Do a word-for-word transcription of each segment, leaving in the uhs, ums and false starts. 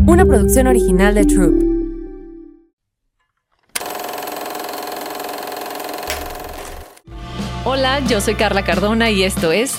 una producción original de Troop. Hola, yo soy Carla Cardona y esto es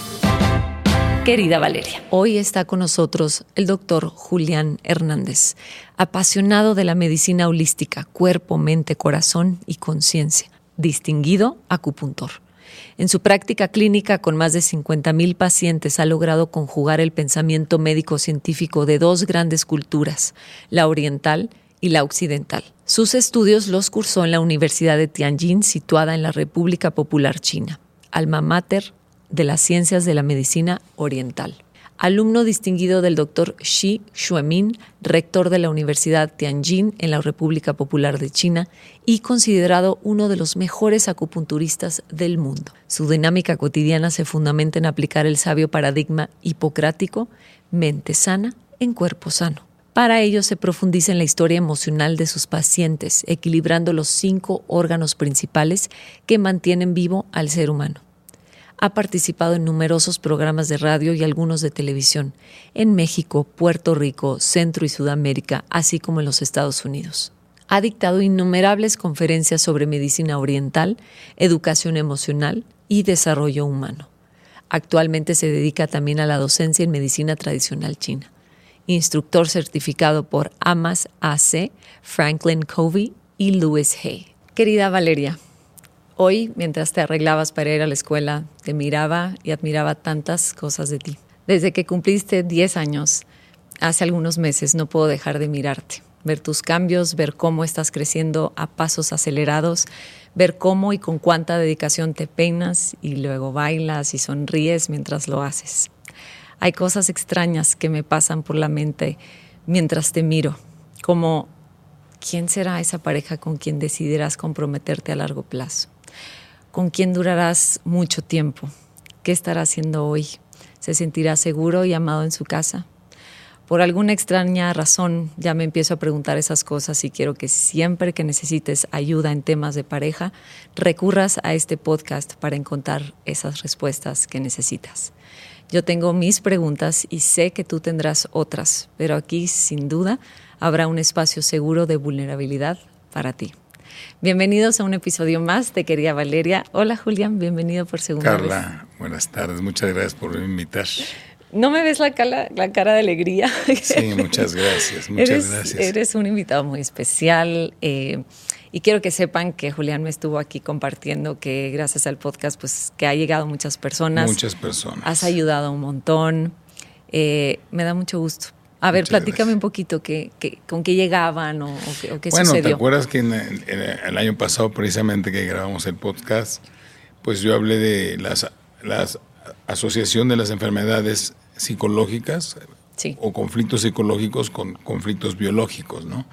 Querida Valeria. Hoy está con nosotros el doctor Julián Hernández, apasionado de la medicina holística, cuerpo, mente, corazón y conciencia, distinguido acupuntor. En su práctica clínica con más de cincuenta mil pacientes ha logrado conjugar el pensamiento médico-científico de dos grandes culturas, la oriental y la occidental. Sus estudios los cursó en la Universidad de Tianjin, situada en la República Popular China, alma mater de las ciencias de la medicina oriental. Alumno distinguido del doctor Shi Xuemin, rector de la Universidad Tianjin en la República Popular de China y considerado uno de los mejores acupunturistas del mundo. Su dinámica cotidiana se fundamenta en aplicar el sabio paradigma hipocrático, mente sana en cuerpo sano. Para ello se profundiza en la historia emocional de sus pacientes, equilibrando los cinco órganos principales que mantienen vivo al ser humano. Ha participado en numerosos programas de radio y algunos de televisión, en México, Puerto Rico, Centro y Sudamérica, así como en los Estados Unidos. Ha dictado innumerables conferencias sobre medicina oriental, educación emocional y desarrollo humano. Actualmente se dedica también a la docencia en medicina tradicional china. Instructor certificado por A M A S A C, Franklin Covey y Louis Hay. Querida Valeria, hoy, mientras te arreglabas para ir a la escuela, te miraba y admiraba tantas cosas de ti. Desde que cumpliste diez años, hace algunos meses, no puedo dejar de mirarte. Ver tus cambios, ver cómo estás creciendo a pasos acelerados, ver cómo y con cuánta dedicación te peinas y luego bailas y sonríes mientras lo haces. Hay cosas extrañas que me pasan por la mente mientras te miro, como ¿quién será esa pareja con quien decidirás comprometerte a largo plazo? ¿Con quién durarás mucho tiempo? ¿Qué estará haciendo hoy? ¿Se sentirá seguro y amado en su casa? Por alguna extraña razón ya me empiezo a preguntar esas cosas y quiero que siempre que necesites ayuda en temas de pareja, recurras a este podcast para encontrar esas respuestas que necesitas. Yo tengo mis preguntas y sé que tú tendrás otras, pero aquí sin duda habrá un espacio seguro de vulnerabilidad para ti. Bienvenidos a un episodio más de Querida Valeria. Hola Julián, bienvenido por segunda Carla, vez. Carla, buenas tardes, muchas gracias por invitar. ¿No me ves la cara, la cara de alegría? Sí, muchas gracias, muchas eres, gracias. Eres un invitado muy especial eh, y quiero que sepan que Julián me estuvo aquí compartiendo que gracias al podcast pues que ha llegado muchas personas. Muchas personas. Has ayudado un montón. Eh, me da mucho gusto. A ver, Muchas platícame gracias. un poquito que, que, con qué llegaban o, o qué, o qué bueno, sucedió. Bueno, ¿te acuerdas que en, en, el año pasado precisamente que grabamos el podcast, pues yo hablé de las, las asociación de las enfermedades psicológicas sí. o conflictos psicológicos con conflictos biológicos, ¿no?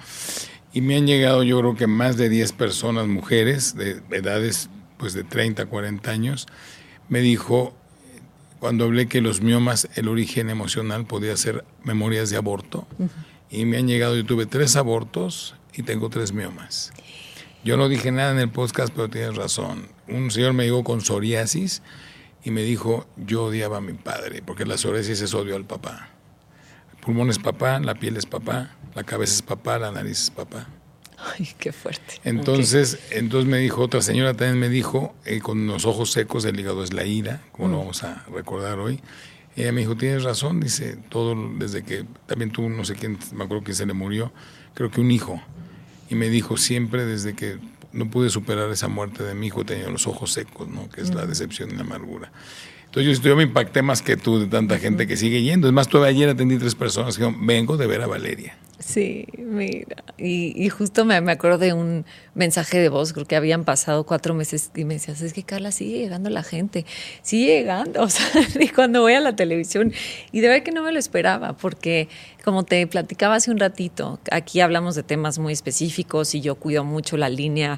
Y me han llegado yo creo que más de diez personas, mujeres de edades pues de treinta, cuarenta años, me dijo, cuando hablé que los miomas, el origen emocional podía ser memorias de aborto, uh-huh. y me han llegado, yo tuve tres abortos y tengo tres miomas. Yo no dije nada en el podcast, pero tienes razón. Un señor me llegó con psoriasis y me dijo, yo odiaba a mi padre, porque la psoriasis es odio al papá. El pulmón es papá, la piel es papá, la cabeza es papá, la nariz es papá. Ay, qué fuerte. Entonces, okay. entonces me dijo, otra señora también me dijo, eh, con los ojos secos, el hígado es la ira, como mm. lo vamos a recordar hoy. Ella me dijo, tienes razón, dice, todo desde que, también tú, no sé quién, me acuerdo quién se le murió, creo que un hijo. Y me dijo, siempre desde que no pude superar esa muerte de mi hijo, tenía los ojos secos, ¿no? Que es mm. la decepción y la amargura. Entonces yo, yo me impacté más que tú de tanta gente que sigue yendo. Es más, todavía ayer atendí tres personas que dijeron, vengo de ver a Valeria. Sí, mira, y, y justo me, me acuerdo de un mensaje de voz, creo que habían pasado cuatro meses y me decías, es que Carla, sigue llegando la gente, sigue llegando, o sea, y cuando voy a la televisión, y de verdad que no me lo esperaba, porque como te platicaba hace un ratito, aquí hablamos de temas muy específicos y yo cuido mucho la línea,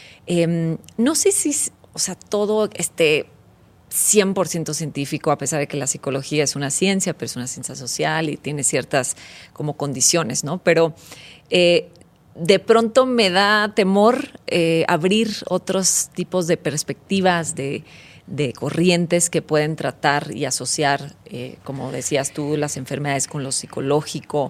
eh, no sé si, o sea, todo este cien por ciento científico, a pesar de que la psicología es una ciencia, pero es una ciencia social y tiene ciertas como condiciones, ¿no? Pero eh, de pronto me da temor eh, abrir otros tipos de perspectivas, de, de corrientes que pueden tratar y asociar, eh, como decías tú, las enfermedades con lo psicológico.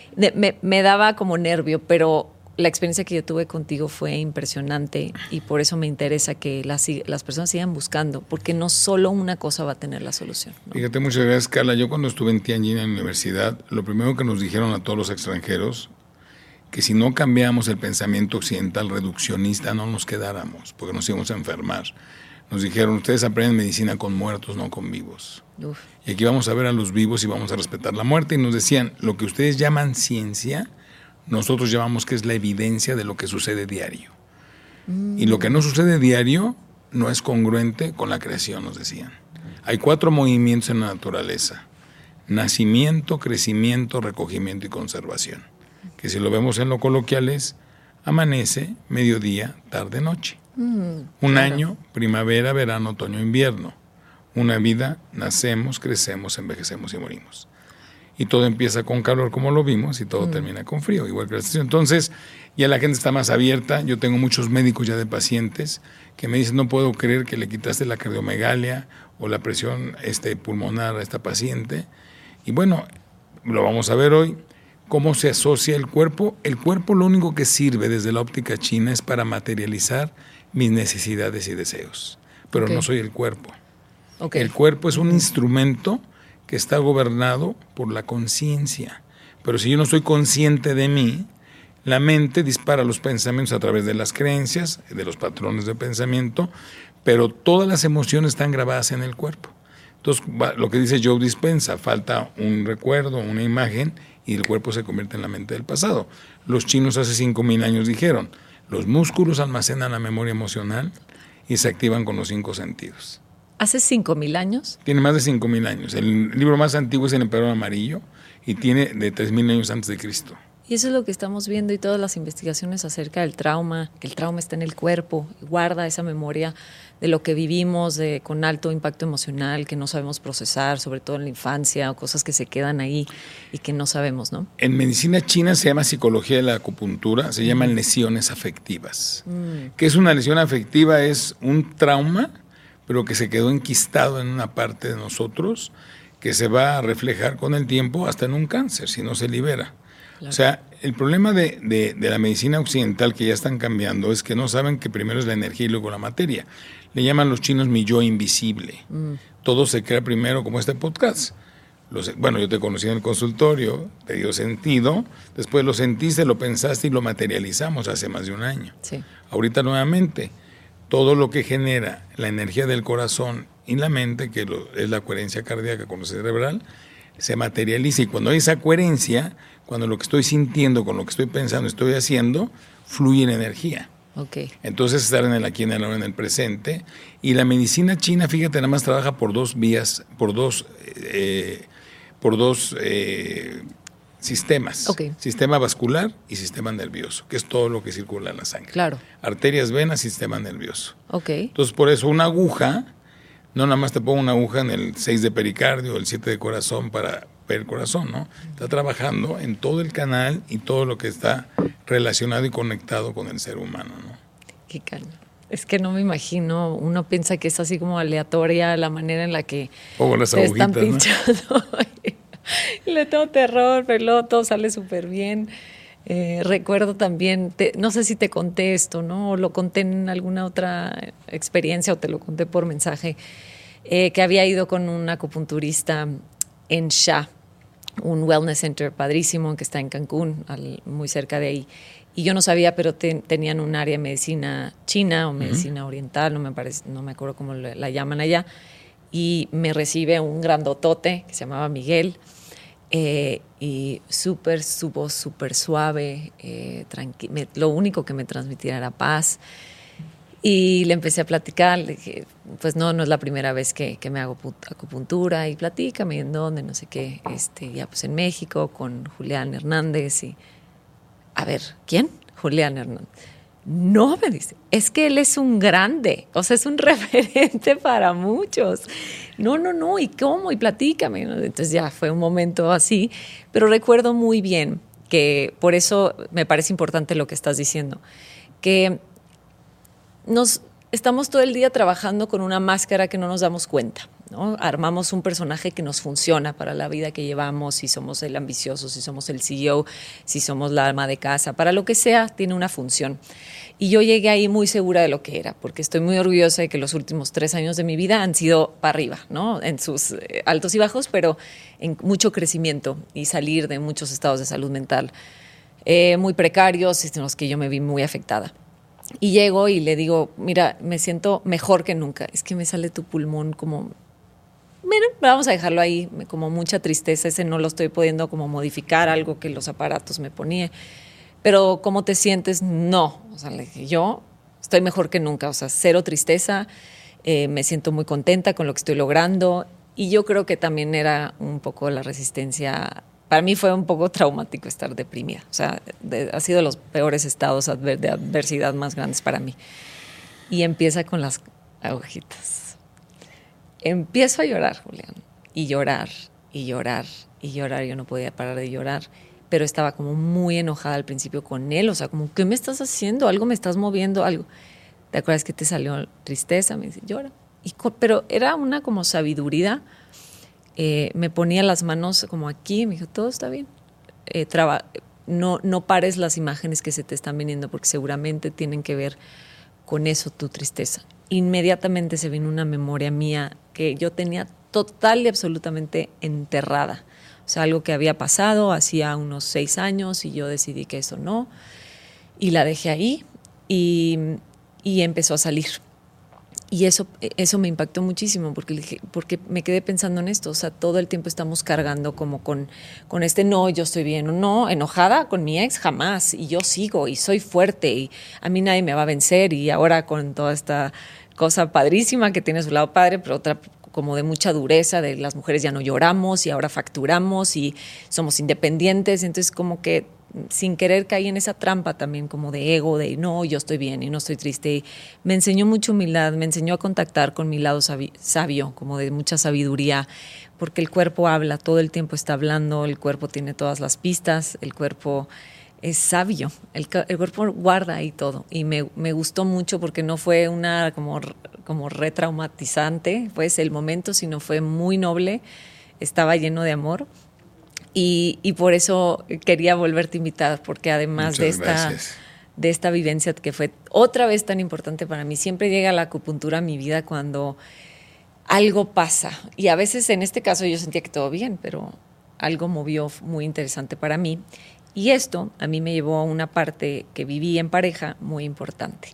de, me, me daba como nervio, pero la experiencia que yo tuve contigo fue impresionante y por eso me interesa que las, las personas sigan buscando, porque no solo una cosa va a tener la solución, ¿no? Fíjate, muchas gracias, Carla. Yo cuando estuve en Tianjin, en la universidad, lo primero que nos dijeron a todos los extranjeros, que si no cambiamos el pensamiento occidental reduccionista, no nos quedáramos, porque nos íbamos a enfermar. Nos dijeron, ustedes aprenden medicina con muertos, no con vivos. Uf. Y aquí vamos a ver a los vivos y vamos a respetar la muerte. Y nos decían, lo que ustedes llaman ciencia, nosotros llamamos que es la evidencia de lo que sucede diario. Mm. Y lo que no sucede diario no es congruente con la creación, nos decían. Hay cuatro movimientos en la naturaleza: nacimiento, crecimiento, recogimiento y conservación. Que si lo vemos en lo coloquial es amanece, mediodía, tarde, noche. Mm, Un claro. año, primavera, verano, otoño, invierno. Una vida, nacemos, crecemos, envejecemos y morimos. Y todo empieza con calor, como lo vimos, y todo mm. termina con frío, igual que la estación. Entonces, ya la gente está más abierta. Yo tengo muchos médicos ya de pacientes que me dicen, no puedo creer que le quitaste la cardiomegalia o la presión este, pulmonar a esta paciente. Y bueno, lo vamos a ver hoy, cómo se asocia el cuerpo. El cuerpo lo único que sirve desde la óptica china es para materializar mis necesidades y deseos. Pero okay. no soy el cuerpo. Okay. El cuerpo es un instrumento que está gobernado por la conciencia. Pero si yo no soy consciente de mí, la mente dispara los pensamientos a través de las creencias, de los patrones de pensamiento, pero todas las emociones están grabadas en el cuerpo. Entonces, lo que dice Joe Dispenza, falta un recuerdo, una imagen, y el cuerpo se convierte en la mente del pasado. Los chinos hace cinco mil años dijeron, los músculos almacenan la memoria emocional y se activan con los cinco sentidos. ¿Hace cinco mil años? Tiene más de cinco mil años. El libro más antiguo es El Emperador Amarillo y tiene de tres mil años antes de Cristo. Y eso es lo que estamos viendo y todas las investigaciones acerca del trauma, que el trauma está en el cuerpo, guarda esa memoria de lo que vivimos de, con alto impacto emocional, que no sabemos procesar, sobre todo en la infancia, o cosas que se quedan ahí y que no sabemos, ¿no? En medicina china se llama psicología de la acupuntura, se llaman lesiones afectivas. Mm. ¿Qué es una lesión afectiva? Es un trauma, pero que se quedó enquistado en una parte de nosotros, que se va a reflejar con el tiempo hasta en un cáncer, si no se libera. Claro. O sea, el problema de, de, de la medicina occidental que ya están cambiando es que no saben que primero es la energía y luego la materia. Le llaman los chinos mi yo invisible. Mm. Todo se crea primero, como este podcast. Los, bueno, yo te conocí en el consultorio, te dio sentido, después lo sentiste, lo pensaste y lo materializamos hace más de un año. Sí. Ahorita nuevamente, todo lo que genera la energía del corazón y la mente, que lo, es la coherencia cardíaca con lo cerebral, se materializa, y cuando hay esa coherencia, cuando lo que estoy sintiendo con lo que estoy pensando, estoy haciendo, fluye en energía. Okay. Entonces estar en el aquí, en el ahora, en el presente. Y la medicina china, fíjate, nada más trabaja por dos vías, por dos, eh, por dos eh, sistemas. Okay. Sistema vascular y sistema nervioso, que es todo lo que circula en la sangre. Claro. Arterias, venas, sistema nervioso. Okay. Entonces, por eso una aguja, no nada más te pongo una aguja en el seis de pericardio, el siete de corazón para ver el corazón, ¿no? Está trabajando en todo el canal y todo lo que está relacionado y conectado con el ser humano, ¿no? Qué caña. Es que no me imagino, uno piensa que es así como aleatoria la manera en la que o las te están pinchando. ¿No? Y le tengo terror, pero luego todo sale súper bien. Eh, recuerdo también, te, no sé si te conté esto, ¿no? O lo conté en alguna otra experiencia o te lo conté por mensaje, eh, que había ido con un acupunturista en Sha, un wellness center padrísimo que está en Cancún, al, muy cerca de ahí. Y yo no sabía, pero te, tenían un área de medicina china o medicina uh-huh. oriental, no me parece, no me acuerdo cómo la, la llaman allá. Y me recibe un grandotote que se llamaba Miguel. Eh, y súper, su voz súper suave, eh, tranqui- me, lo único que me transmitía era paz. Y le empecé a platicar, le dije, pues no, no es la primera vez que, que me hago acupuntura, y platícame en dónde, no sé qué, este, ya pues en México con Julián Hernández. Y a ver, ¿quién? Julián Hernández. No, me dice, es que él es un grande, o sea, es un referente para muchos. No, no, no, ¿y cómo? Y platícame. Entonces ya fue un momento así, pero recuerdo muy bien que por eso me parece importante lo que estás diciendo, que nos estamos todo el día trabajando con una máscara que no nos damos cuenta. ¿no? Armamos un personaje que nos funciona para la vida que llevamos, si somos el ambicioso, si somos el C E O, si somos la ama de casa, para lo que sea, tiene una función. Y yo llegué ahí muy segura de lo que era, porque estoy muy orgullosa de que los últimos tres años de mi vida han sido para arriba, ¿no? En sus eh, altos y bajos, pero en mucho crecimiento y salir de muchos estados de salud mental eh, muy precarios, en los que yo me vi muy afectada. Y llego y le digo, mira, me siento mejor que nunca. Es que me sale tu pulmón como... Mira, vamos a dejarlo ahí, como mucha tristeza. Ese no lo estoy pudiendo como modificar, algo que los aparatos me ponían. Pero, ¿cómo te sientes? No. O sea, le dije, yo estoy mejor que nunca. O sea, cero tristeza. Eh, me siento muy contenta con lo que estoy logrando. Y yo creo que también era un poco la resistencia. Para mí fue un poco traumático estar deprimida. O sea, de, ha sido de los peores estados adver, de adversidad más grandes para mí. Y empieza con las agujitas. Empiezo a llorar, Julián. Y llorar, y llorar, y llorar. Yo no podía parar de llorar. Pero estaba como muy enojada al principio con él. O sea, como, ¿qué me estás haciendo? Algo me estás moviendo, algo. ¿Te acuerdas que te salió tristeza? Me dice, llora. Y, pero era una como sabiduría. Eh, me ponía las manos como aquí, me dijo, todo está bien. Eh, traba, no, no pares las imágenes que se te están viniendo porque seguramente tienen que ver con eso, tu tristeza. Inmediatamente se vino una memoria mía que yo tenía total y absolutamente enterrada. O sea, algo que había pasado hacía unos seis años y yo decidí que eso no. Y la dejé ahí y, y empezó a salir. Y eso, eso me impactó muchísimo porque, porque me quedé pensando en esto. O sea, todo el tiempo estamos cargando como con, con este no, yo estoy bien, o no, enojada con mi ex, jamás. Y yo sigo y soy fuerte y a mí nadie me va a vencer. Y ahora con toda esta cosa padrísima que tiene su lado padre, pero otra como de mucha dureza, de las mujeres ya no lloramos y ahora facturamos y somos independientes. Entonces como que sin querer caí en esa trampa también como de ego, de no, yo estoy bien y no estoy triste. Y me enseñó mucha humildad, me enseñó a contactar con mi lado sabi- sabio, como de mucha sabiduría, porque el cuerpo habla, todo el tiempo está hablando, el cuerpo tiene todas las pistas, el cuerpo es sabio, el, el cuerpo guarda ahí todo. Y me, me gustó mucho porque no fue una como, como retraumatizante, pues el momento, sino fue muy noble, estaba lleno de amor. Y, y por eso quería volverte a invitar, porque además de esta, de esta vivencia que fue otra vez tan importante para mí, siempre llega la acupuntura a mi vida cuando algo pasa. Y a veces en este caso yo sentía que todo bien, pero algo movió muy interesante para mí. Y esto a mí me llevó a una parte que viví en pareja muy importante.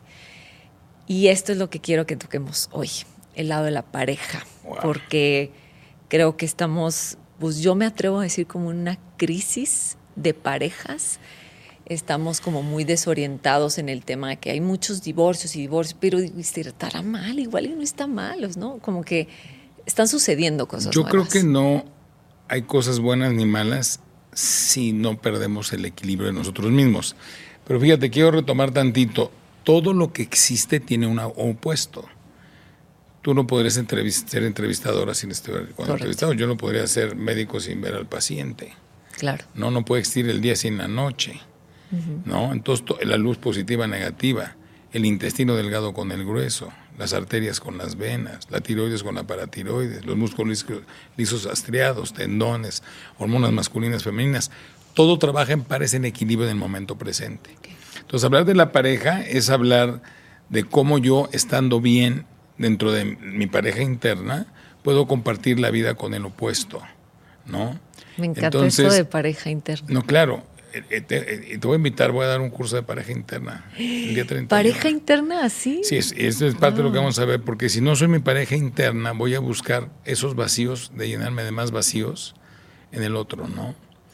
Y esto es lo que quiero que toquemos hoy, el lado de la pareja, wow. Porque creo que estamos... Pues yo me atrevo a decir como una crisis de parejas. Estamos como muy desorientados en el tema de que hay muchos divorcios y divorcios, pero estará mal, igual y no está mal, ¿no? Como que están sucediendo cosas Yo nuevas. creo que no hay cosas buenas ni malas si no perdemos el equilibrio de nosotros mismos. Pero fíjate, quiero retomar tantito. Todo lo que existe tiene un opuesto. Tú no podrías entrevist- ser entrevistadora sin estar con entrevistado. Yo no podría ser médico sin ver al paciente. Claro. No, no puede existir el día sin la noche. Uh-huh. ¿No? Entonces, to- la luz positiva, negativa, el intestino delgado con el grueso, las arterias con las venas, la tiroides con la paratiroides, los músculos lisos astriados, tendones, hormonas masculinas, femeninas. Todo trabaja en pares en equilibrio en el momento presente. Okay. Entonces, hablar de la pareja es hablar de cómo yo, estando bien dentro de mi pareja interna, puedo compartir la vida con el opuesto, ¿no? Me encanta Entonces, esto de pareja interna. No, claro. Te, te, te voy a invitar, voy a dar un curso de pareja interna el día treinta. ¿Pareja interna? ¿Sí? Sí, es, eso es parte ah. de lo que vamos a ver, porque si no soy mi pareja interna, voy a buscar esos vacíos, de llenarme de más vacíos en el otro, ¿no?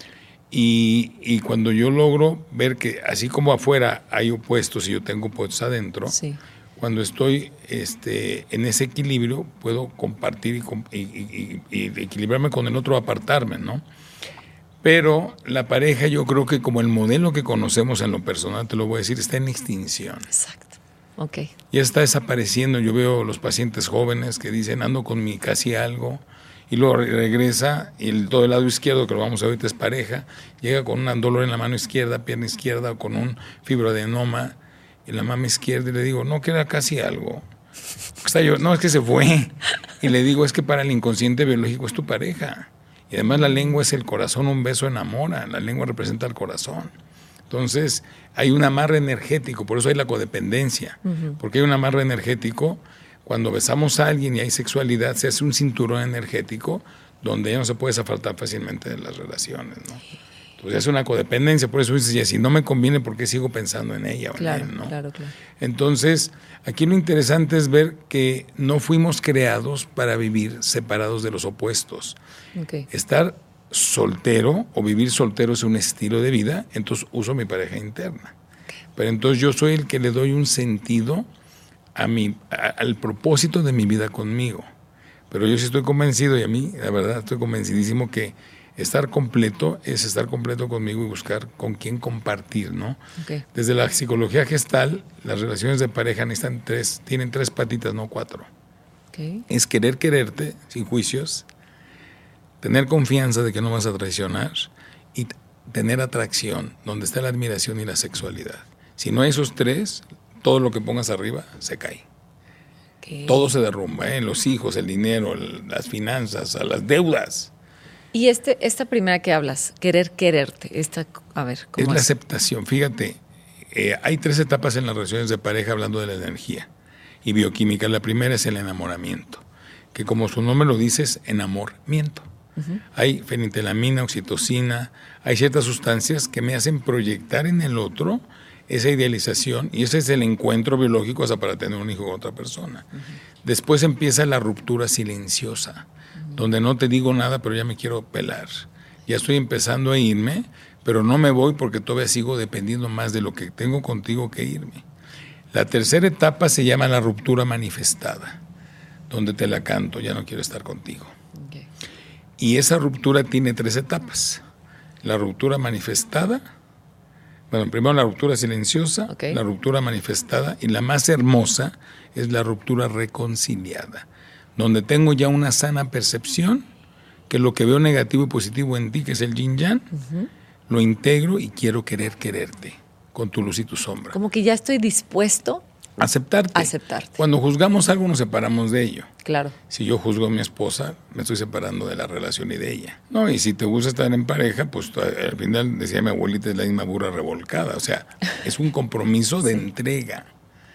Y, y cuando yo logro ver que así como afuera hay opuestos y yo tengo opuestos adentro, sí. Cuando estoy este, en ese equilibrio, puedo compartir y, y, y, y equilibrarme con el otro, apartarme, ¿no? Pero la pareja, yo creo que como el modelo que conocemos en lo personal, te lo voy a decir, está en extinción. Exacto. Ok. Ya está desapareciendo. Yo veo los pacientes jóvenes que dicen, ando con mi casi algo, y luego regresa, y el, todo el lado izquierdo, que lo vamos a ver ahorita es pareja, llega con un dolor en la mano izquierda, pierna izquierda, o con un fibroadenoma en la mama izquierda, y le digo, no, que era casi algo. Está yo, no, es que se fue. Y le digo, es que para el inconsciente biológico es tu pareja. Y además la lengua es el corazón, un beso enamora, la lengua representa el corazón. Entonces hay un amarre energético, por eso hay la codependencia, uh-huh. porque hay un amarre energético. Cuando besamos a alguien y hay sexualidad, se hace un cinturón energético donde ya no se puede zafar tan fácilmente de las relaciones, ¿no? Entonces es una codependencia, por eso dices, ya si no me conviene, ¿por qué sigo pensando en ella o claro, en él, ¿no? Claro, claro. Entonces, aquí lo interesante es ver que no fuimos creados para vivir separados de los opuestos. Okay. Estar soltero o vivir soltero es un estilo de vida, entonces uso mi pareja interna. Pero entonces yo soy el que le doy un sentido a mi, a, al propósito de mi vida conmigo. Pero yo sí estoy convencido, y a mí, la verdad, estoy convencidísimo que estar completo es estar completo conmigo y buscar con quién compartir, ¿no? Okay. Desde la psicología gestal, las relaciones de pareja necesitan tres, tienen tres patitas, no cuatro. Okay. Es querer quererte sin juicios, tener confianza de que no vas a traicionar y t- tener atracción, donde está la admiración y la sexualidad. Si no hay esos tres, todo lo que pongas arriba se cae. Okay. Todo se derrumba, ¿eh? Los hijos, el dinero, el, las finanzas, las deudas. Y este, esta primera que hablas, querer quererte, esta, a ver, ¿cómo es? Es la es? aceptación. Fíjate, eh, hay tres etapas en las relaciones de pareja hablando de la energía y bioquímica. La primera es el enamoramiento, que como su nombre lo dice, es enamoramiento. Uh-huh. Hay fenitilamina, oxitocina, hay ciertas sustancias que me hacen proyectar en el otro esa idealización, y ese es el encuentro biológico hasta para tener un hijo con otra persona. Uh-huh. Después empieza la ruptura silenciosa, uh-huh. donde no te digo nada, pero ya me quiero pelar. Ya estoy empezando a irme, pero no me voy porque todavía sigo dependiendo más de lo que tengo contigo que irme. La tercera etapa se llama la ruptura manifestada, donde te la canto, ya no quiero estar contigo. Okay. Y esa ruptura tiene tres etapas. La ruptura manifestada, bueno, primero la ruptura silenciosa, okay. la ruptura manifestada, y la más hermosa es la ruptura reconciliada, donde tengo ya una sana percepción que lo que veo negativo y positivo en ti, que es el yin yang, uh-huh. lo integro y quiero querer quererte, con tu luz y tu sombra. Como que ya estoy dispuesto a aceptarte. aceptarte. Cuando juzgamos algo nos separamos de ello. Claro. Si yo juzgo a mi esposa, me estoy separando de la relación y de ella. No, y si te gusta estar en pareja, pues al final, decía mi abuelita, es la misma burra revolcada. O sea, es un compromiso de sí. entrega.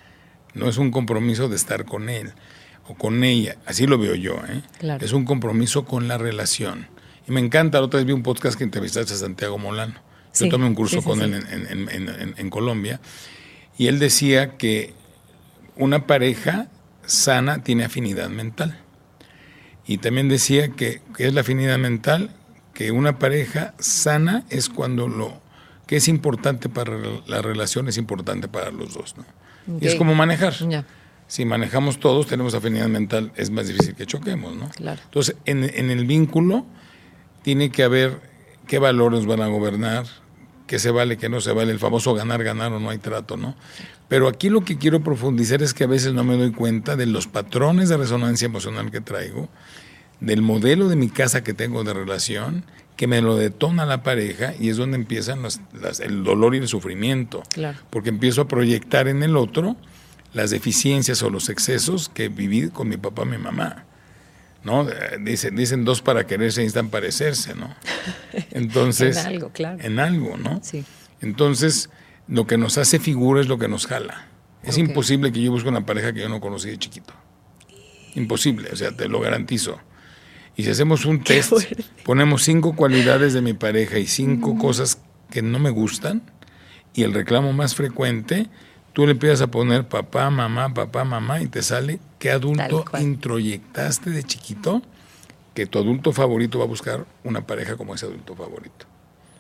No es un compromiso de estar con él o con ella. Así lo veo yo, ¿eh? Claro. Es un compromiso con la relación. Y me encanta, la otra vez vi un podcast que entrevistaste a Santiago Molano. Yo sí. tomé un curso sí, sí, con sí. él en, en, en, en, en Colombia. Y él decía que una pareja sana tiene afinidad mental. Y también decía que, que es la afinidad mental, que una pareja sana es cuando lo que es importante para la relación es importante para los dos, ¿no? Okay. Y es como manejar. Yeah. Si manejamos todos, tenemos afinidad mental, es más difícil que choquemos, ¿no? Claro. Entonces, en, en el vínculo tiene que haber qué valores van a gobernar, qué se vale, qué no se vale, el famoso ganar, ganar o no hay trato, ¿no? Pero aquí lo que quiero profundizar es que a veces no me doy cuenta de los patrones de resonancia emocional que traigo, del modelo de mi casa que tengo de relación, que me lo detona la pareja, y es donde empiezan las, las, el dolor y el sufrimiento. Claro. Porque empiezo a proyectar en el otro las deficiencias o los excesos que viví con mi papá y mi mamá, ¿no? Dicen, dicen dos para quererse necesitan parecerse, ¿no? Entonces, en algo, claro. En algo, ¿no? Sí. Entonces, lo que nos hace figura es lo que nos jala. Es okay. imposible que yo busque una pareja que yo no conocí de chiquito. Imposible, o sea, te lo garantizo. Y si hacemos un test, ponemos cinco cualidades de mi pareja y cinco mm. cosas que no me gustan, y el reclamo más frecuente, tú le empiezas a poner papá, mamá, papá, mamá, y te sale qué adulto introyectaste de chiquito, que tu adulto favorito va a buscar una pareja como ese adulto favorito.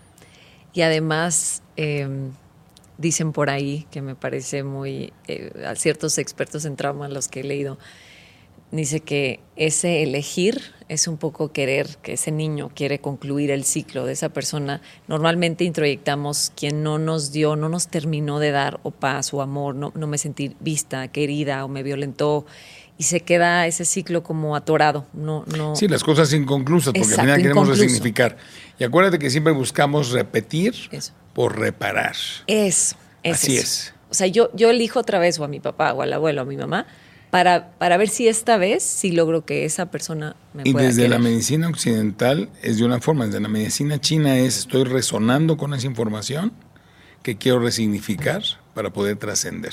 Y además, eh, dicen por ahí, que me parece muy, eh, a ciertos expertos en trauma, los que he leído, dice que ese elegir es un poco querer, que ese niño quiere concluir el ciclo de esa persona. Normalmente introyectamos quien no nos dio, no nos terminó de dar o paz o amor, no, no me sentí vista, querida o me violentó, y se queda ese ciclo como atorado. No, no. Sí, las cosas inconclusas, porque Exacto, al final queremos inconcluso. resignificar. Y acuérdate que siempre buscamos repetir eso. por reparar. Eso, es Así eso. es. O sea, yo, yo elijo otra vez o a mi papá o al abuelo o a mi mamá, para, para ver si esta vez sí logro que esa persona me y pueda desde querer. la medicina occidental es de una forma, desde la medicina china es estoy resonando con esa información que quiero resignificar para poder trascender.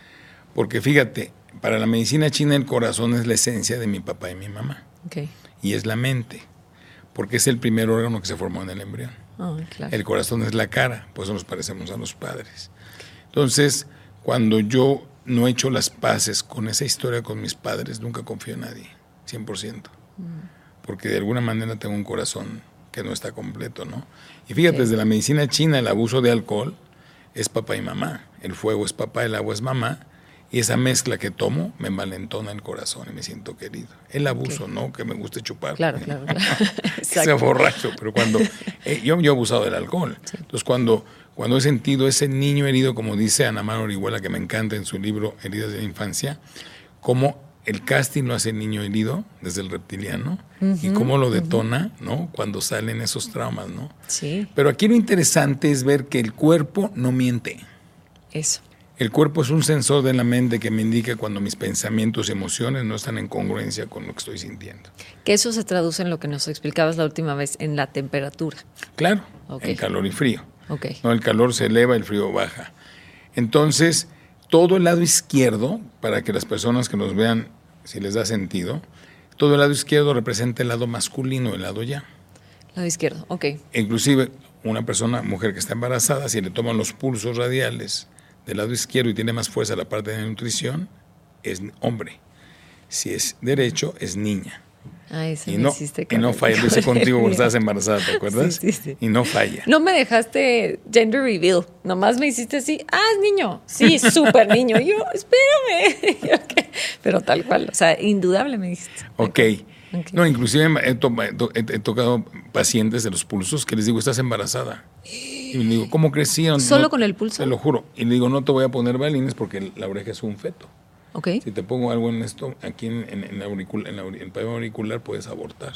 Porque fíjate, para la medicina china el corazón es la esencia de mi papá y mi mamá. Okay. Y es la mente, porque es el primer órgano que se formó en el embrión. Oh, claro. El corazón es la cara, por eso nos parecemos a los padres. Entonces, cuando yo no he hecho las paces con esa historia con mis padres, nunca confío en nadie, cien por ciento. Mm. Porque de alguna manera tengo un corazón que no está completo, ¿no? Y fíjate, okay. desde la medicina china el abuso de alcohol es papá y mamá. El fuego es papá, el agua es mamá. Y esa mezcla que tomo me envalentona el corazón y me siento querido. El abuso, okay. ¿no? Que me guste chupar. Claro, claro, claro. Que sea borracho, pero cuando... Eh, yo, yo he abusado del alcohol. Sí. Entonces, cuando, cuando he sentido ese niño herido, como dice Ana Mar Orihuela, que me encanta en su libro Heridas de la Infancia, cómo el casting lo hace el niño herido desde el reptiliano uh-huh, y cómo lo detona, uh-huh. ¿no? Cuando salen esos traumas, ¿no? Sí. Pero aquí lo interesante es ver que el cuerpo no miente. Eso. El cuerpo es un sensor de la mente que me indica cuando mis pensamientos y emociones no están en congruencia con lo que estoy sintiendo. Que eso se traduce en lo que nos explicabas la última vez, en la temperatura. Claro, okay. en calor y frío. Okay. No, el calor se eleva, el frío baja. Entonces, todo el lado izquierdo, para que las personas que nos vean, si les da sentido, todo el lado izquierdo representa el lado masculino, el lado ya. Lado izquierdo, ok. Inclusive, una persona, mujer que está embarazada, si le toman los pulsos radiales del lado izquierdo y tiene más fuerza la parte de la nutrición, es hombre. Si es derecho, es niña. Ah, eso y me no, hiciste y no falla. Lo hice contigo cuando estabas embarazada, ¿te acuerdas? Sí, sí, sí. Y no falla. No me dejaste gender reveal. Nomás me hiciste así. Ah, es niño. Sí, súper niño. Y yo, espérame. okay. Pero tal cual. O sea, indudable me dijiste. Ok. okay. No, inclusive he, to he, he tocado pacientes de los pulsos que les digo, estás embarazada. Y le digo, ¿cómo crecieron? ¿Solo no, con el pulso? Te lo juro. Y le digo, no te voy a poner balines porque la oreja es un feto. Okay. Si te pongo algo en esto, aquí en, en, en, la auricula, en la, el pabellón auricular puedes abortar.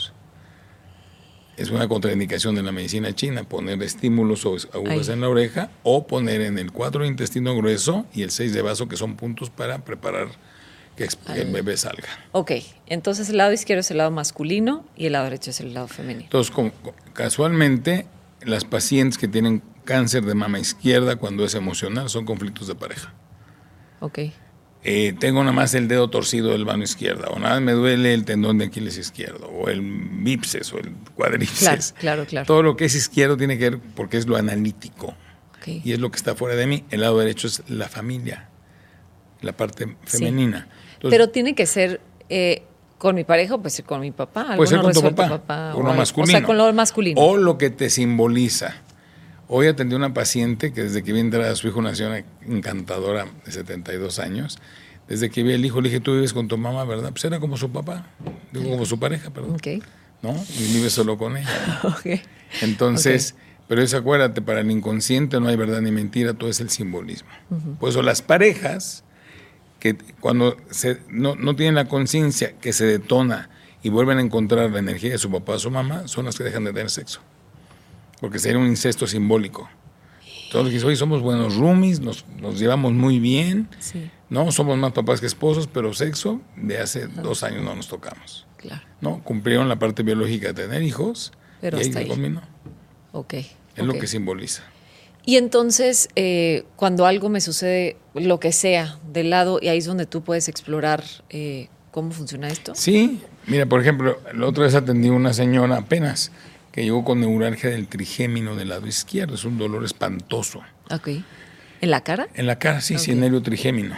Es una contraindicación de la medicina china, poner estímulos o agujas Ay. en la oreja o poner en el cuatro intestino grueso y el seis de vaso, que son puntos para preparar que el bebé salga. Ok, entonces el lado izquierdo es el lado masculino y el lado derecho es el lado femenino. Entonces, como, casualmente, las pacientes que tienen cáncer de mama izquierda cuando es emocional son conflictos de pareja. Ok. Eh, tengo nada más el dedo torcido del mano izquierda, o nada me duele el tendón de Aquiles izquierdo, o el bíceps, o el cuádriceps. Claro, claro, claro. Todo lo que es izquierdo tiene que ver porque es lo analítico. Okay. Y es lo que está fuera de mí. El lado derecho es la familia, la parte femenina. Sí. Entonces, pero tiene que ser eh, con mi pareja o puede ser con mi papá. Puede ser con tu papá, papá con lo masculino. O sea, con lo masculino. O lo que te simboliza. Hoy atendí a una paciente que desde que vi entrar a su hijo, nació una encantadora de setenta y dos años. Desde que vi el hijo, le dije, tú vives con tu mamá, ¿verdad? Pues era como su papá, digo, como su pareja, perdón. Okay. ¿No? Y vive solo con ella. Okay. Entonces, okay. pero es, acuérdate, para el inconsciente no hay verdad ni mentira, todo es el simbolismo. Uh-huh. Por eso las parejas que cuando se, no, no tienen la conciencia que se detona y vuelven a encontrar la energía de su papá o su mamá, son las que dejan de tener sexo. Porque sería un incesto simbólico. Todos dicen, hoy somos buenos roomies, nos, nos llevamos muy bien, sí. no somos más papás que esposos, pero sexo de hace ah. dos años no nos tocamos. Claro. ¿No? Cumplieron la parte biológica de tener hijos, pero y hasta ahí ahí combinó. Ok. Es okay. lo que simboliza. Y entonces, eh, cuando algo me sucede, lo que sea, del lado, y ahí es donde tú puedes explorar eh, cómo funciona esto. Sí, mira, por ejemplo, la otra vez atendí a una señora apenas que llegó con neuralgia del trigémino del lado izquierdo. Es un dolor espantoso. Ok. ¿En la cara? En la cara, sí, okay. sí, nervio trigémino.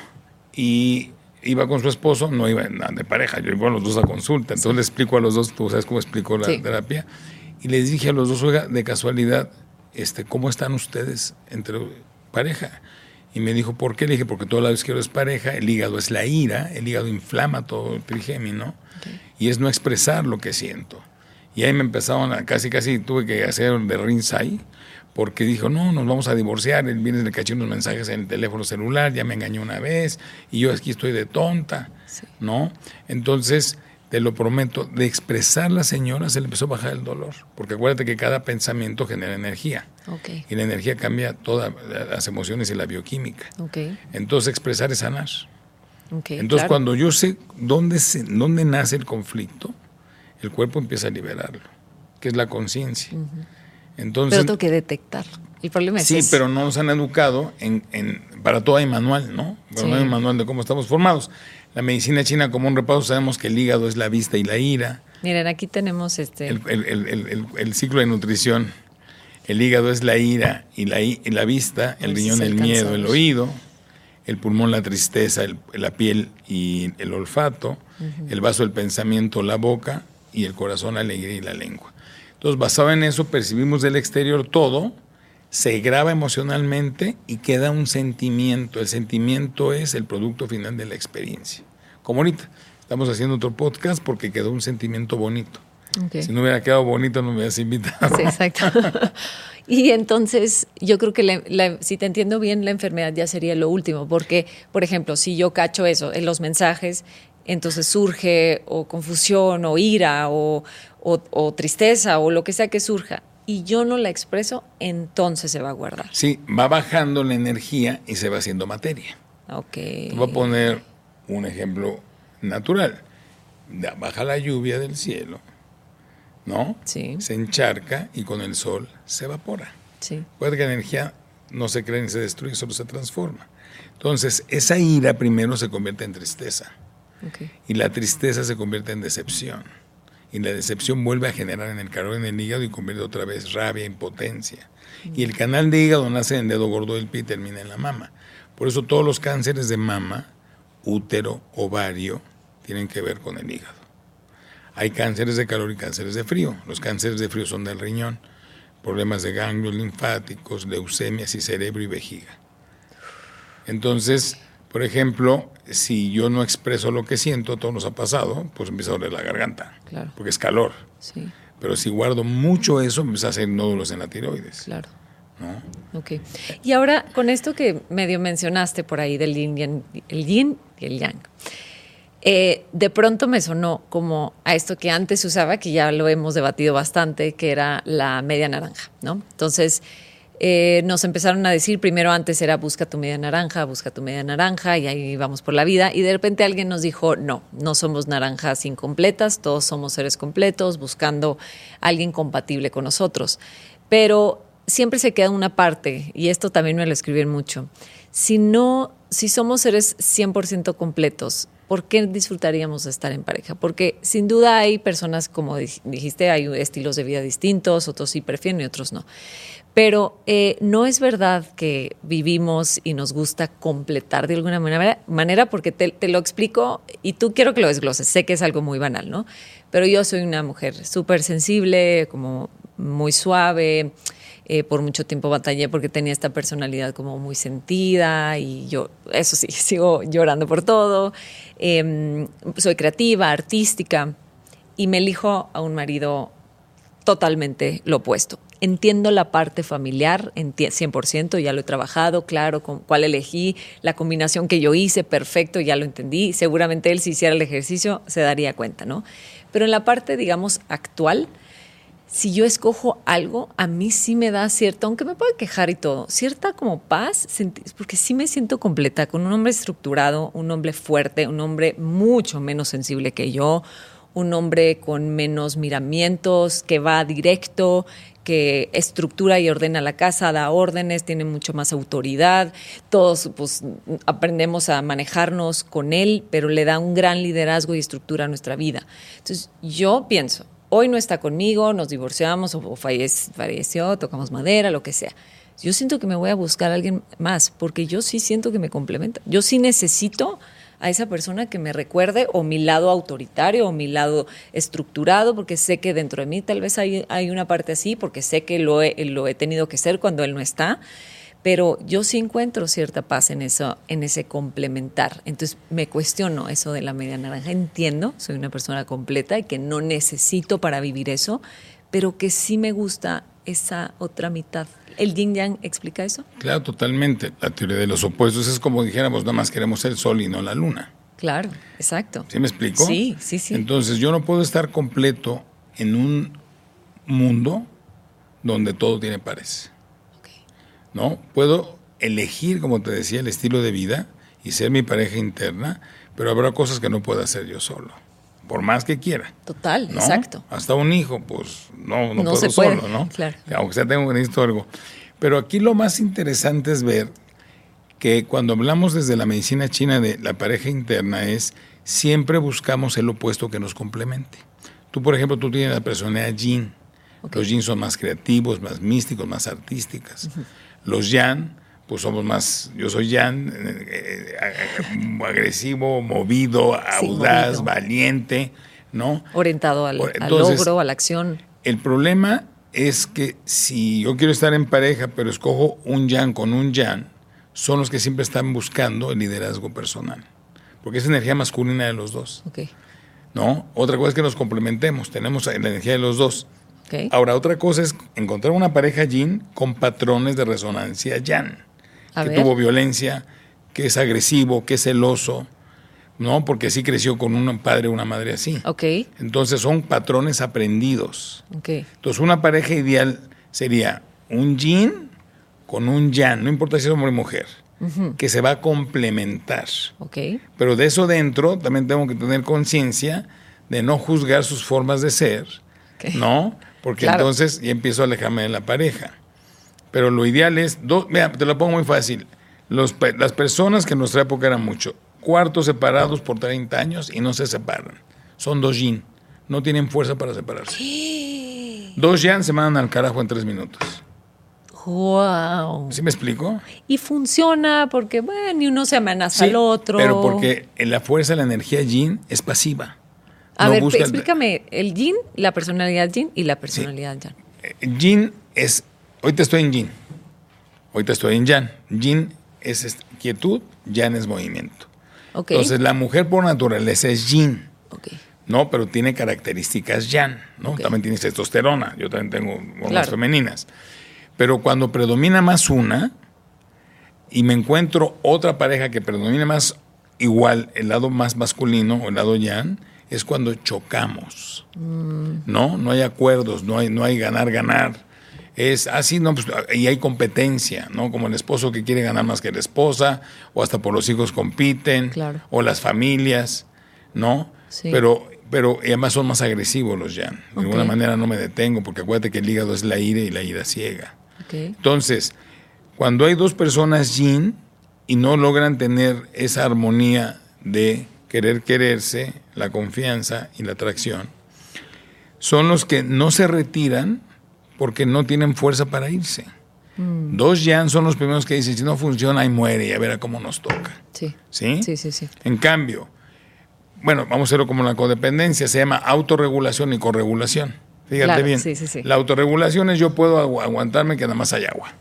Y iba con su esposo, no iba de pareja, yo iba a los dos a consulta. Entonces sí. le explico a los dos, tú sabes cómo explico la sí. terapia. Y les dije a los dos, oiga, de casualidad, este, ¿cómo están ustedes entre pareja? Y me dijo, ¿por qué? Le dije, porque todo el lado izquierdo es pareja, el hígado es la ira, el hígado inflama todo el trigémino, okay. y es no expresar lo que siento. Y ahí me empezaron a, casi, casi tuve que hacer de ringside, porque dijo, no, nos vamos a divorciar, el viernes le caché unos mensajes en el teléfono celular, ya me engañó una vez, y yo aquí estoy de tonta, sí. ¿no? Entonces, te lo prometo, de expresar la señora se le empezó a bajar el dolor, porque acuérdate que cada pensamiento genera energía, okay. y la energía cambia todas las emociones y la bioquímica. Okay. Entonces, expresar es sanar. Okay, Entonces, claro. cuando yo sé dónde, se, dónde nace el conflicto, el cuerpo empieza a liberarlo, que es la conciencia. Uh-huh. Entonces, pero tengo que detectarlo. El problema es sí, ese. pero no nos han educado en, en para todo hay manual, ¿no? Pero sí. No hay un manual de cómo estamos formados. La medicina china, como un repaso, sabemos que el hígado es la vista y la ira. Miren, aquí tenemos este el, el, el, el, el, el ciclo de nutrición. El hígado es la ira y la, y la vista, el riñón el miedo, el oído, el pulmón la tristeza, el, la piel y el olfato, uh-huh. el vaso el pensamiento, la boca y el corazón la alegría y la lengua. Entonces, basado en eso, percibimos del exterior todo, se graba emocionalmente y queda un sentimiento. El sentimiento es el producto final de la experiencia. Como ahorita, estamos haciendo otro podcast porque quedó un sentimiento bonito. Okay. Si no hubiera quedado bonito, no me hubieras invitado. Sí, exacto. Y entonces, yo creo que la, la, si te entiendo bien, la enfermedad ya sería lo último. Porque, por ejemplo, si yo cacho eso en los mensajes, entonces surge o confusión o ira o, o, o tristeza o lo que sea que surja, y yo no la expreso, entonces se va a guardar. Sí, va bajando la energía y se va haciendo materia. Ok. Te voy a poner un ejemplo natural. Baja la lluvia del cielo, ¿no? Sí. Se encharca y con el sol se evapora. Sí. Puede que la energía no se crea ni se destruye, solo se transforma. Entonces, esa ira primero se convierte en tristeza. Okay. Y la tristeza se convierte en decepción. Y la decepción vuelve a generar en el calor en el hígado y convierte otra vez rabia, impotencia. Mm. Y el canal de hígado nace en el dedo gordo del pie y termina en la mama. Por eso todos los cánceres de mama, útero, ovario, tienen que ver con el hígado. Hay cánceres de calor y cánceres de frío. Los cánceres de frío son del riñón, problemas de ganglios linfáticos, leucemias y cerebro y vejiga. Entonces, por ejemplo, si yo no expreso lo que siento, todo nos ha pasado, pues empieza a doler la garganta, claro. porque es calor. Sí. Pero si guardo mucho eso, me empieza a hacer nódulos en la tiroides. Claro. ¿No? Ok. Y ahora, con esto que medio mencionaste por ahí del yin y el yin y el yang, eh, de pronto me sonó como a esto que antes se usaba, que ya lo hemos debatido bastante, que era la media naranja, ¿no? Entonces, Eh, nos empezaron a decir, primero antes era busca tu media naranja, busca tu media naranja, y ahí vamos por la vida, y de repente alguien nos dijo, no, no somos naranjas incompletas, todos somos seres completos, buscando a alguien compatible con nosotros. Pero siempre se queda una parte, y esto también me lo escribieron mucho, si no, si somos seres cien por ciento completos, ¿por qué disfrutaríamos de estar en pareja? Porque sin duda hay personas, como dijiste, hay estilos de vida distintos, otros sí prefieren y otros no. Pero eh, no es verdad que vivimos y nos gusta completar de alguna manera, manera porque te, te lo explico y tú quiero que lo desgloses. Sé que es algo muy banal, ¿no? Pero yo soy una mujer súper sensible, como muy suave. Eh, por mucho tiempo batallé porque tenía esta personalidad como muy sentida y yo, eso sí, sigo llorando por todo. Eh, soy creativa, artística y me elijo a un marido totalmente lo opuesto. Entiendo la parte familiar, cien por ciento, ya lo he trabajado, claro, con cuál elegí, la combinación que yo hice, perfecto, ya lo entendí. Seguramente él, si hiciera el ejercicio, se daría cuenta, ¿no? Pero en la parte, digamos, actual, si yo escojo algo, a mí sí me da cierta, aunque me pueda quejar y todo, cierta como paz, porque sí me siento completa con un hombre estructurado, un hombre fuerte, un hombre mucho menos sensible que yo, un hombre con menos miramientos, que va directo, que estructura y ordena la casa, da órdenes, tiene mucho más autoridad. Todos pues, aprendemos a manejarnos con él, pero le da un gran liderazgo y estructura a nuestra vida. Entonces, yo pienso, hoy no está conmigo, nos divorciamos o fallece, falleció, tocamos madera, lo que sea. Yo siento que me voy a buscar a alguien más, porque yo sí siento que me complementa. Yo sí necesito a esa persona que me recuerde o mi lado autoritario o mi lado estructurado, porque sé que dentro de mí tal vez hay, hay una parte así, porque sé que lo he, lo he tenido que ser cuando él no está, pero yo sí encuentro cierta paz en eso, en ese complementar. Entonces me cuestiono eso de la media naranja. Entiendo, soy una persona completa y que no necesito para vivir eso, pero que sí me gusta esa otra mitad. ¿El yin yang explica eso? Claro, totalmente. La teoría de los opuestos es como dijéramos, nada más queremos el sol y no la luna. Claro, exacto. ¿Sí me explico? Sí, sí, sí. Entonces yo no puedo estar completo en un mundo donde todo tiene pares. Okay. ¿No? Puedo elegir, como te decía, el estilo de vida y ser mi pareja interna, pero habrá cosas que no pueda hacer yo solo, por más que quiera. Total, ¿no? exacto. Hasta un hijo, pues no, no, No puedo se puede, solo, ¿no? claro. Aunque sea tengo que necesito algo. Pero aquí lo más interesante es ver que cuando hablamos desde la medicina china de la pareja interna es siempre buscamos el opuesto que nos complemente. Tú, por ejemplo, tú tienes la personalidad yin. Okay. Los yin son más creativos, más místicos, más artísticas. Uh-huh. Los yang, pues somos más, yo soy yang, eh, eh, agresivo, movido, sí, audaz, movido. Valiente, ¿no? Orientado al, Entonces, al logro, a la acción. El problema es que si yo quiero estar en pareja, pero escojo un yang con un yang, son los que siempre están buscando el liderazgo personal. Porque es energía masculina de los dos. Okay. ¿No? Otra cosa es que nos complementemos, tenemos la energía de los dos. Okay. Ahora, otra cosa es encontrar una pareja yin con patrones de resonancia yang. A que ver. tuvo violencia, que es agresivo, que es celoso, ¿no? Porque sí creció con un padre o una madre así. Okay. Entonces son patrones aprendidos. Okay. Entonces una pareja ideal sería un yin con un yang, no importa si es hombre o mujer, uh-huh. que se va a complementar. Okay. Pero de eso dentro también tengo que tener conciencia de no juzgar sus formas de ser, okay. ¿no? Porque claro. entonces ya empiezo a alejarme de la pareja. Pero lo ideal es, dos, mira, te lo pongo muy fácil, Los, las personas que en nuestra época eran mucho, cuartos separados por treinta años y no se separan. Son dos yin, no tienen fuerza para separarse. ¿Qué? Dos yang se mandan al carajo en tres minutos. Wow. ¿Sí me explico? Y funciona porque, bueno, y uno se amenaza sí, al otro. Pero porque en la fuerza, la energía yin es pasiva. A no ver, busca explícame el yin, la personalidad yin y la personalidad sí. yang. Yin es, ahorita estoy en yin, ahorita estoy en yang. Yin es quietud, yang es movimiento. Okay. Entonces la mujer por naturaleza es yin. Okay. No, pero tiene características yang, ¿no? Okay. También tiene testosterona, yo también tengo hormonas claro. femeninas. Pero cuando predomina más una y me encuentro otra pareja que predomina más igual el lado más masculino o el lado yang, es cuando chocamos, mm. ¿no? No hay acuerdos, no hay, no hay ganar, ganar. Es así, no, pues, y hay competencia, ¿no? Como el esposo que quiere ganar más que la esposa, o hasta por los hijos compiten, claro. o las familias, ¿no? Sí. Pero, pero además son más agresivos los yang. De okay. alguna manera no me detengo, porque acuérdate que el hígado es la ira y la ira ciega. Okay. Entonces, cuando hay dos personas yin y no logran tener esa armonía de querer quererse, la confianza y la atracción, son los que no se retiran porque no tienen fuerza para irse. Mm. Dos yang son los primeros que dicen, si no funciona, ahí muere y a ver a cómo nos toca. Sí. ¿Sí? Sí, sí, sí. En cambio, bueno, vamos a hacerlo como la codependencia, se llama autorregulación y corregulación. Fíjate claro, bien, sí, sí, sí. La autorregulación es yo puedo agu- aguantarme que nada más hay agua.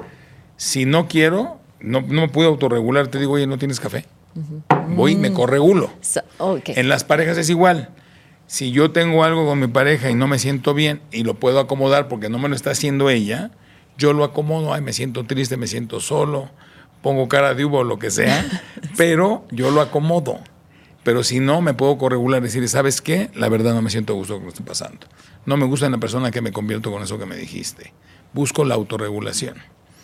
Si no quiero, no, no me puedo autorregular, te digo, oye, ¿no tienes café? Uh-huh. Voy y me corregulo. So, okay. En las parejas es igual. Si yo tengo algo con mi pareja y no me siento bien y lo puedo acomodar porque no me lo está haciendo ella, yo lo acomodo, ay, me siento triste, me siento solo, pongo cara de uva o lo que sea, pero yo lo acomodo. Pero si no, me puedo corregular y decir, ¿sabes qué? La verdad no me siento a gusto con lo que está pasando. No me gusta en la persona que me convierto con eso que me dijiste. Busco la autorregulación.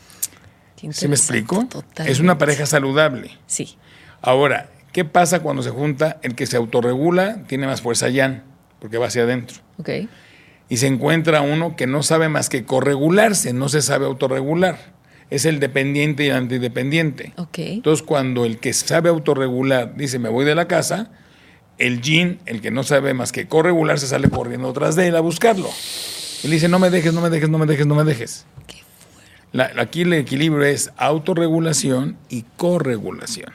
¿Sí me explico? Totalmente. Es una pareja saludable. Sí. Ahora, ¿qué pasa cuando se junta el que se autorregula? Tiene más fuerza yang, porque va hacia adentro. Okay. Y se encuentra uno que no sabe más que corregularse, no se sabe autorregular. Es el dependiente y el antidependiente. Okay. Entonces, cuando el que sabe autorregular dice, me voy de la casa, el yin, el que no sabe más que corregular, se sale corriendo tras de él a buscarlo. Y le dice, no me dejes, no me dejes, no me dejes, no me dejes. Qué fuerte. La, aquí el equilibrio es autorregulación y corregulación.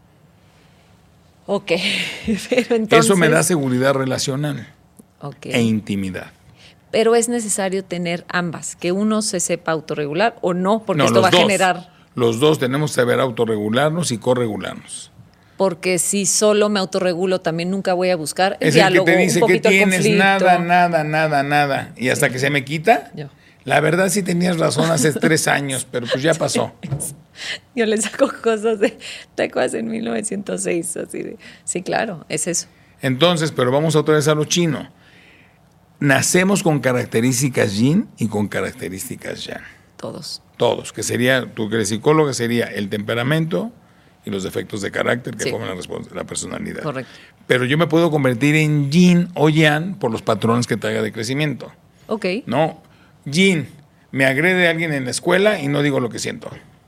Ok, pero entonces... Eso me da seguridad relacional okay. e intimidad. Pero es necesario tener ambas, que uno se sepa autorregular o no, porque no, esto va dos, a generar... Los dos tenemos que saber autorregularnos y corregularnos. Porque si solo me autorregulo, también nunca voy a buscar el es diálogo, el que te dice un que poquito el tienes conflicto. nada, nada, nada, nada. Y hasta sí. que se me quita, Yo. La verdad sí tenías razón hace tres años, pero pues ya pasó. Yo le saco cosas de, ¿te acuerdas en mil novecientos seis? Así de, sí, claro, es eso. Entonces, pero vamos otra vez a lo chino. Nacemos con características yin y con características yang. Todos. Todos, que sería, tú que eres psicóloga, sería el temperamento y los defectos de carácter que Sí. forman la, respons- la personalidad. Correcto. Pero yo me puedo convertir en yin o yang por los patrones que traiga de crecimiento. Ok. No, yin, me agrede a alguien en la escuela y no digo lo que siento.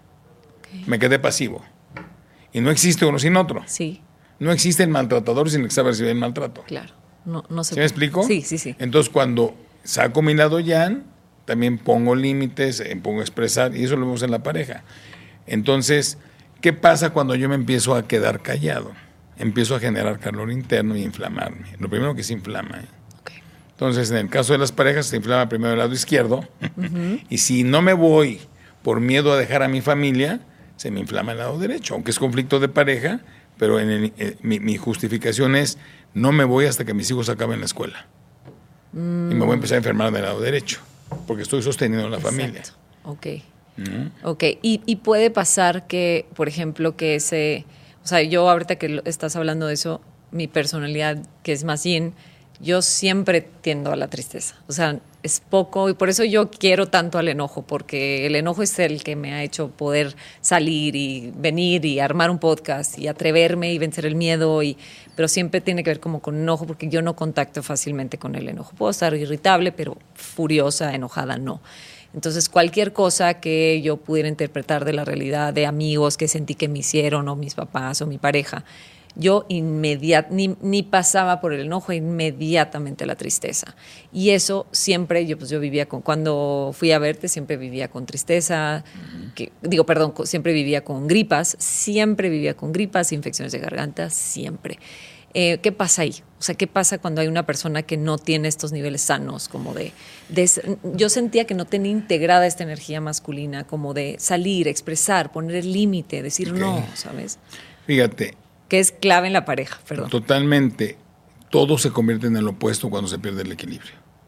Ok. Me quedé pasivo. Y no existe uno sin otro. Sí, No existe el maltratador sin el que sabe recibir el maltrato. claro. No, no se ¿Sí me explico? Sí, sí, sí. Entonces, cuando saco mi lado yang, también pongo límites, eh, pongo expresar, y eso lo vemos en la pareja. Entonces, ¿qué pasa cuando yo me empiezo a quedar callado? Empiezo a generar calor interno y inflamarme. Lo primero que se inflama. ¿eh? Ok. Entonces, en el caso de las parejas, se inflama primero el lado izquierdo, uh-huh. y si no me voy por miedo a dejar a mi familia, se me inflama el lado derecho, aunque es conflicto de pareja, pero en el, eh, mi, mi justificación es, no me voy hasta que mis hijos acaben la escuela. Mm. Y me voy a empezar a enfermar del lado derecho, porque estoy sosteniendo la Exacto. familia. Ok. ¿Mm? Ok. Y, y puede pasar que, por ejemplo, que ese... O sea, yo ahorita que estás hablando de eso, mi personalidad, que es más yin, yo siempre tiendo a la tristeza. O sea, es poco, y por eso yo quiero tanto al enojo, porque el enojo es el que me ha hecho poder salir y venir y armar un podcast y atreverme y vencer el miedo, y, pero siempre tiene que ver como con enojo, porque yo no contacto fácilmente con el enojo. Puedo estar irritable, pero furiosa, enojada, no. Entonces, cualquier cosa que yo pudiera interpretar de la realidad de amigos que sentí que me hicieron, o mis papás, o mi pareja, yo inmediat, ni, ni pasaba por el enojo, inmediatamente la tristeza. Y eso siempre, yo pues yo vivía con, cuando fui a verte, siempre vivía con tristeza, que, digo, perdón, siempre vivía con gripas, siempre vivía con gripas, infecciones de garganta, siempre. Eh, ¿Qué pasa ahí? O sea, ¿qué pasa cuando hay una persona que no tiene estos niveles sanos? Como de, de, yo sentía que no tenía integrada esta energía masculina, como de salir, expresar, poner el límite, decir okay. no, ¿sabes? Fíjate. Que es clave en la pareja, perdón. Totalmente. Todo se convierte en el opuesto cuando se pierde el equilibrio.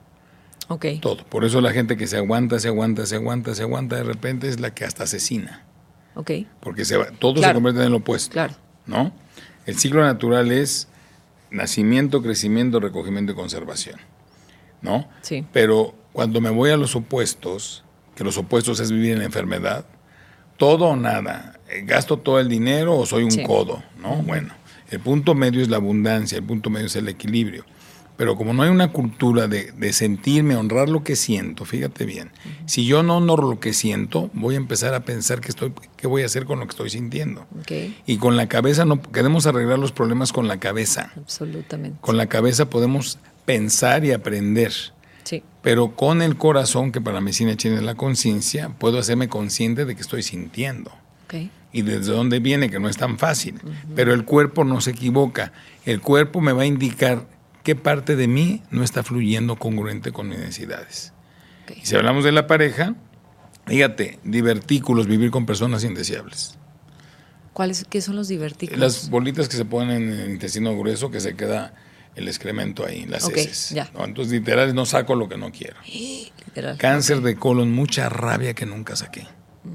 Ok. Todo. Por eso la gente que se aguanta, se aguanta, se aguanta, se aguanta, de repente es la que hasta asesina. Ok. Porque se va, todo claro. se convierte en el opuesto. Claro. ¿No? El ciclo natural es nacimiento, crecimiento, recogimiento y conservación, ¿no? Sí. Pero cuando me voy a los opuestos, que los opuestos es vivir en la enfermedad, todo o nada, gasto todo el dinero o soy un sí. codo, ¿no? Uh-huh. Bueno, el punto medio es la abundancia, el punto medio es el equilibrio. Pero como no hay una cultura de, de sentirme, honrar lo que siento, fíjate bien, uh-huh. si yo no honro lo que siento, voy a empezar a pensar que estoy, qué voy a hacer con lo que estoy sintiendo. Okay. Y con la cabeza no queremos arreglar los problemas con la cabeza. Absolutamente. Con la cabeza podemos pensar y aprender. Sí. Pero con el corazón, que para la medicina china es la conciencia, puedo hacerme consciente de que estoy sintiendo. Okay. Y desde dónde viene, que no es tan fácil. Uh-huh. Pero el cuerpo no se equivoca. El cuerpo me va a indicar qué parte de mí no está fluyendo congruente con mis necesidades. Okay. Y si hablamos de la pareja, fíjate, divertículos, vivir con personas indeseables. ¿Cuáles, qué son los divertículos? Las bolitas que se ponen en el intestino grueso, que se queda el excremento ahí, las okay, heces. Ya. ¿no? Entonces, literal, no saco lo que no quiero. Literal. Cáncer okay. de colon, mucha rabia que nunca saqué.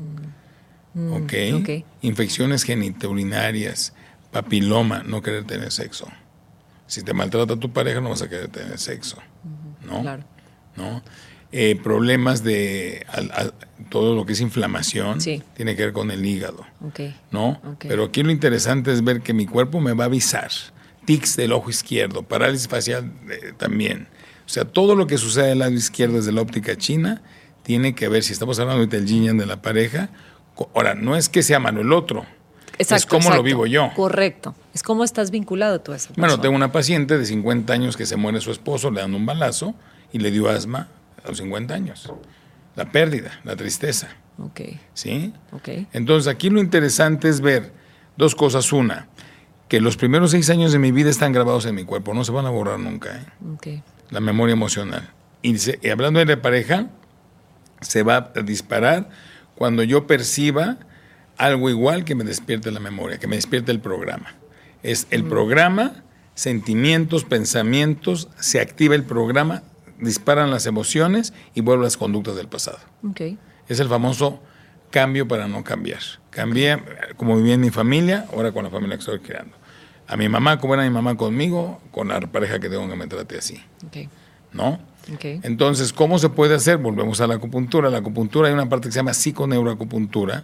Mm, okay. ok. Infecciones genitourinarias, papiloma, no querer tener sexo. Si te maltrata tu pareja, no vas a querer tener sexo. Uh-huh. ¿No? Claro. ¿No? Eh, problemas de al, al, todo lo que es inflamación sí. tiene que ver con el hígado. Okay. ¿No? Okay. Pero aquí lo interesante es ver que mi cuerpo me va a avisar. Tics del ojo izquierdo, parálisis facial eh, también. O sea, todo lo que sucede del lado izquierdo desde la óptica china tiene que ver, si estamos hablando del yin yang de la pareja, ahora, no es que sea malo el otro, exacto, es cómo exacto. lo vivo yo. Correcto. Es cómo estás vinculado tú a esa persona. Bueno, tengo una paciente de cincuenta años que se muere su esposo, le dan un balazo y le dio asma a los cincuenta años. La pérdida, la tristeza. Ok. ¿Sí? Ok. Entonces, aquí lo interesante es ver dos cosas. Una, que los primeros seis años de mi vida están grabados en mi cuerpo, no se van a borrar nunca. ¿eh? Okay. La memoria emocional. Y, se, y hablando de la pareja, se va a disparar cuando yo perciba algo igual que me despierte la memoria, que me despierte el programa. Es el mm. programa, sentimientos, pensamientos, se activa el programa, disparan las emociones y vuelven las conductas del pasado. Okay. Es el famoso cambio para no cambiar. Cambié como vivía en mi familia, ahora con la familia que estoy creando. A mi mamá, como era mi mamá conmigo, con la pareja que tengo que me trate así. Okay. ¿No? Okay. Entonces, ¿cómo se puede hacer? Volvemos a la acupuntura. La acupuntura hay una parte que se llama psiconeuroacupuntura,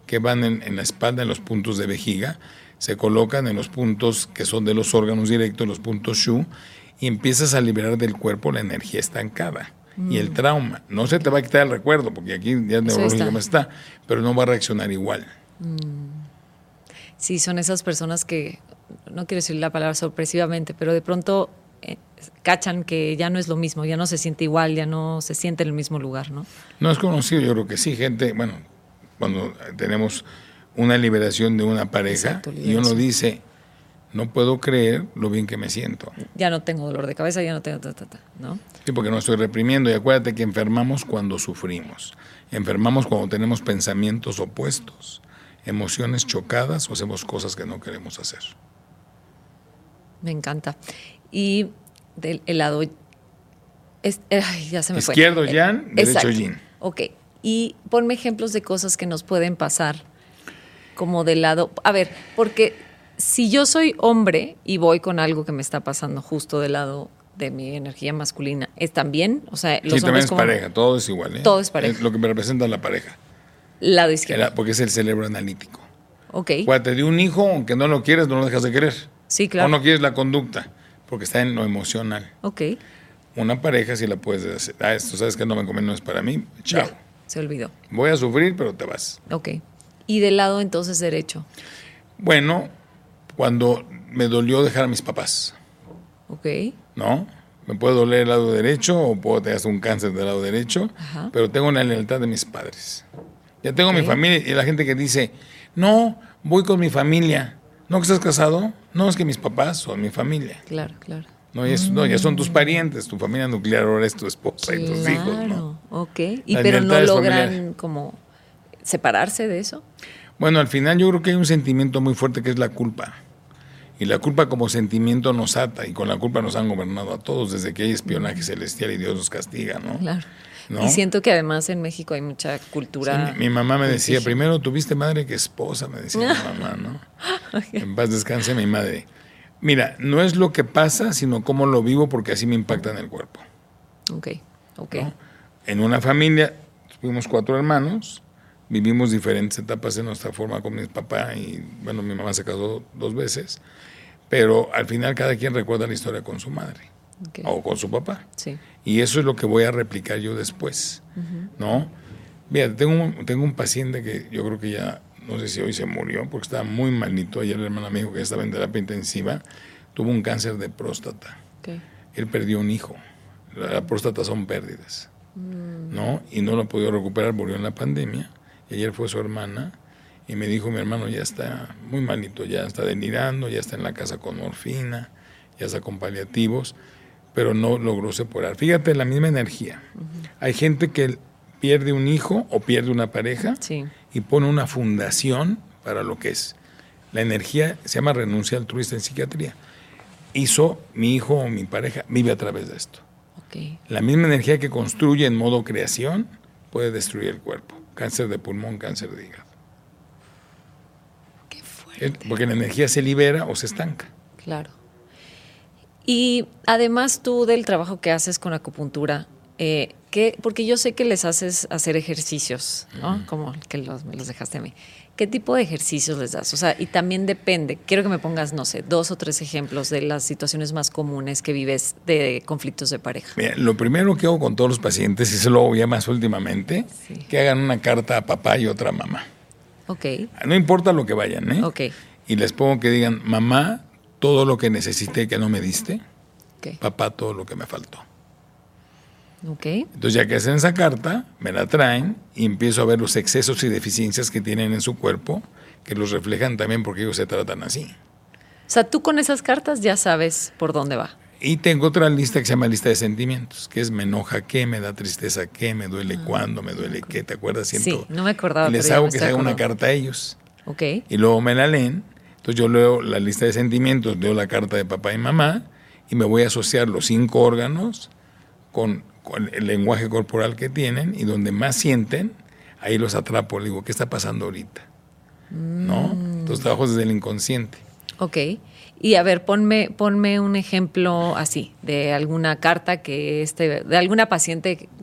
que van en, en la espalda, en los puntos de vejiga, se colocan en los puntos que son de los órganos directos, los puntos Shu, y empiezas a liberar del cuerpo la energía estancada mm. y el trauma. No se te va a quitar el recuerdo, porque aquí ya neurológicamente está. está, pero no va a reaccionar igual. Mm. Sí, son esas personas que, no quiero decir la palabra sorpresivamente, pero de pronto eh, cachan que ya no es lo mismo, ya no se siente igual, ya no se siente en el mismo lugar, ¿no? No es conocido, yo creo que sí, gente, bueno, cuando tenemos una liberación de una pareja, exacto, y uno dice, no puedo creer lo bien que me siento. Ya no tengo dolor de cabeza, ya no tengo... Ta, ta, ta, ¿no? Sí, porque no estoy reprimiendo. Y acuérdate que enfermamos cuando sufrimos. Enfermamos cuando tenemos pensamientos opuestos, emociones chocadas o hacemos cosas que no queremos hacer. Me encanta. Y del el lado... Es, ay, ya se me Izquierdo, fue. Yang, eh, derecho, exacto. Yin. Ok. Y ponme ejemplos de cosas que nos pueden pasar como del lado... A ver, porque si yo soy hombre y voy con algo que me está pasando justo del lado de mi energía masculina, ¿es también? O sea, los sí, también es como, pareja, todo es igual. ¿eh? Todo es pareja. Es lo que me representa la pareja. Lado izquierdo. Era, porque es el cerebro analítico. Ok. Cuando te dio un hijo, aunque no lo quieres, no lo dejas de querer. Sí, claro. O no quieres la conducta, porque está en lo emocional. Ok. Una pareja sí la puedes hacer. Ah, esto sabes que no me conviene, no es para mí. Chao. Ya, se olvidó. Voy a sufrir, pero te vas. Ok. ¿Y del lado entonces derecho? Bueno, cuando me dolió dejar a mis papás. Ok. ¿No? Me puede doler el lado derecho o puedo tener hasta un cáncer del lado derecho, ajá, pero tengo la lealtad de mis padres. Ya tengo okay. mi familia y la gente que dice, no, voy con mi familia. ¿No que estás casado? No, es que mis papás son mi familia. Claro, claro. No, ya, mm. no, ya son tus parientes, tu familia nuclear ahora es tu esposa claro, y tus hijos, ¿no? Ok. ¿Y Las pero no logran familiares. como separarse de eso? Bueno, al final yo creo que hay un sentimiento muy fuerte que es la culpa. Y la culpa como sentimiento nos ata y con la culpa nos han gobernado a todos desde que hay espionaje celestial y Dios nos castiga, ¿no? Claro. ¿No? Y siento que además en México hay mucha cultura. Sí, mi, mi mamá me decía, exige. primero tuviste madre que esposa, me decía mi mamá, ¿no? Okay. En paz descanse mi madre. Mira, no es lo que pasa, sino cómo lo vivo porque así me impacta en el cuerpo. Ok, ok. ¿No? En una familia, fuimos cuatro hermanos, vivimos diferentes etapas en nuestra forma con mi papá y, bueno, mi mamá se casó dos veces, pero al final cada quien recuerda la historia con su madre okay. o con su papá. Sí. Y eso es lo que voy a replicar yo después, uh-huh. ¿no? Mira, tengo un, tengo un paciente que yo creo que ya, no sé si hoy se murió, porque estaba muy malito. Ayer la hermana me dijo que estaba en terapia intensiva, tuvo un cáncer de próstata. Okay. Él perdió un hijo. La, la próstata son pérdidas, mm. ¿no? Y no lo ha podido recuperar, murió en la pandemia. Y ayer fue su hermana y me dijo, mi hermano ya está muy malito, ya está delirando, ya está en la casa con morfina, ya está con paliativos, pero no logró separar. Fíjate, la misma energía. Uh-huh. Hay gente que pierde un hijo o pierde una pareja sí. y pone una fundación para lo que es. La energía se llama renuncia altruista en psiquiatría. Hizo mi hijo o mi pareja, vive a través de esto. Okay. La misma energía que construye en modo creación puede destruir el cuerpo. Cáncer de pulmón, cáncer de hígado. Qué fuerte. Porque la energía se libera o se estanca. Claro. Y además tú del trabajo que haces con acupuntura, eh, ¿qué? Porque yo sé que les haces hacer ejercicios, ¿no? Uh-huh. Como que los, me los dejaste a mí. ¿Qué tipo de ejercicios les das? O sea, y también depende. Quiero que me pongas, no sé, dos o tres ejemplos de las situaciones más comunes que vives de conflictos de pareja. Mira, lo primero que hago con todos los pacientes, y se lo hago ya más últimamente, sí. que hagan una carta a papá y otra a mamá. Ok. No importa lo que vayan, ¿eh? Ok. Y les pongo que digan, mamá, todo lo que necesité que no me diste. Okay. Papá, todo lo que me faltó. Okay. Entonces, ya que hacen esa carta, me la traen y empiezo a ver los excesos y deficiencias que tienen en su cuerpo, que los reflejan también porque ellos se tratan así. O sea, tú con esas cartas ya sabes por dónde va. Y tengo otra lista que se llama lista de sentimientos, que es me enoja qué, me da tristeza qué, me duele ah, cuándo, me duele okay. qué, ¿te acuerdas? Siento, sí, no me acordaba. Y les hago que se haga una carta a ellos. Okay. Y luego me la leen. Entonces yo leo la lista de sentimientos, leo la carta de papá y mamá y me voy a asociar los cinco órganos con, con el lenguaje corporal que tienen y donde más sienten, ahí los atrapo. Le digo, ¿qué está pasando ahorita? Mm. ¿No? Entonces trabajo desde el inconsciente. Ok. Y a ver, ponme, ponme un ejemplo así, de alguna carta que este, de alguna paciente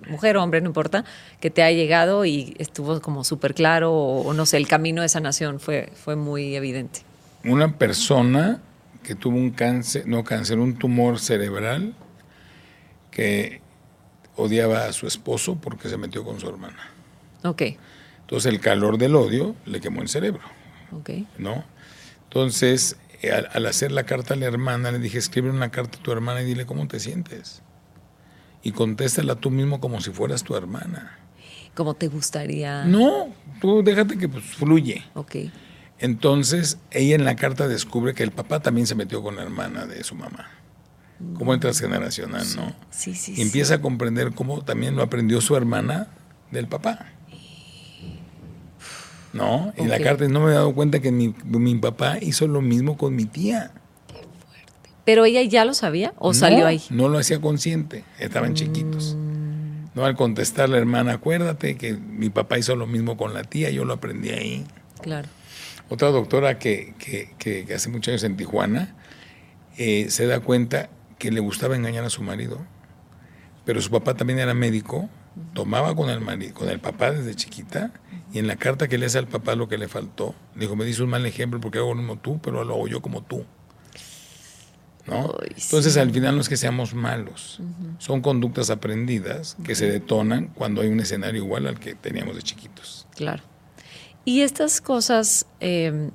mujer o hombre, no importa, que te ha llegado y estuvo como súper claro o, o no sé, el camino de sanación fue, fue muy evidente? Una persona que tuvo un cáncer, no cáncer, un tumor cerebral, que odiaba a su esposo porque se metió con su hermana. Ok. Entonces el calor del odio le quemó el cerebro. Ok. ¿No? Entonces, al, al hacer la carta a la hermana, le dije, escribe una carta a tu hermana y dile cómo te sientes. Y contéstala tú mismo como si fueras tu hermana. ¿Cómo te gustaría? No, tú déjate que pues, fluye. Ok. Entonces, ella en la carta descubre que el papá también se metió con la hermana de su mamá. Como en transgeneracional, ¿no? Sí, sí, y empieza sí. a comprender cómo también lo aprendió su hermana del papá. ¿No? Y okay. La carta, no me he dado cuenta que mi, mi papá hizo lo mismo con mi tía. Qué fuerte. ¿Pero ella ya lo sabía o no, salió ahí? No lo hacía consciente, estaban mm. chiquitos. No, al contestar la hermana, acuérdate que mi papá hizo lo mismo con la tía, yo lo aprendí ahí. Claro. Otra doctora que, que, que, que hace muchos años en Tijuana eh, se da cuenta que le gustaba engañar a su marido, pero su papá también era médico, tomaba con el marido, con el papá desde chiquita, y en la carta que le hace al papá lo que le faltó, le dijo, me dices un mal ejemplo porque hago lo mismo tú, pero lo hago yo como tú. ¿No? Ay, Entonces sí. Al final no es que seamos malos, uh-huh. Son conductas aprendidas que uh-huh. se detonan cuando hay un escenario igual al que teníamos de chiquitos. Claro. Y estas cosas eh,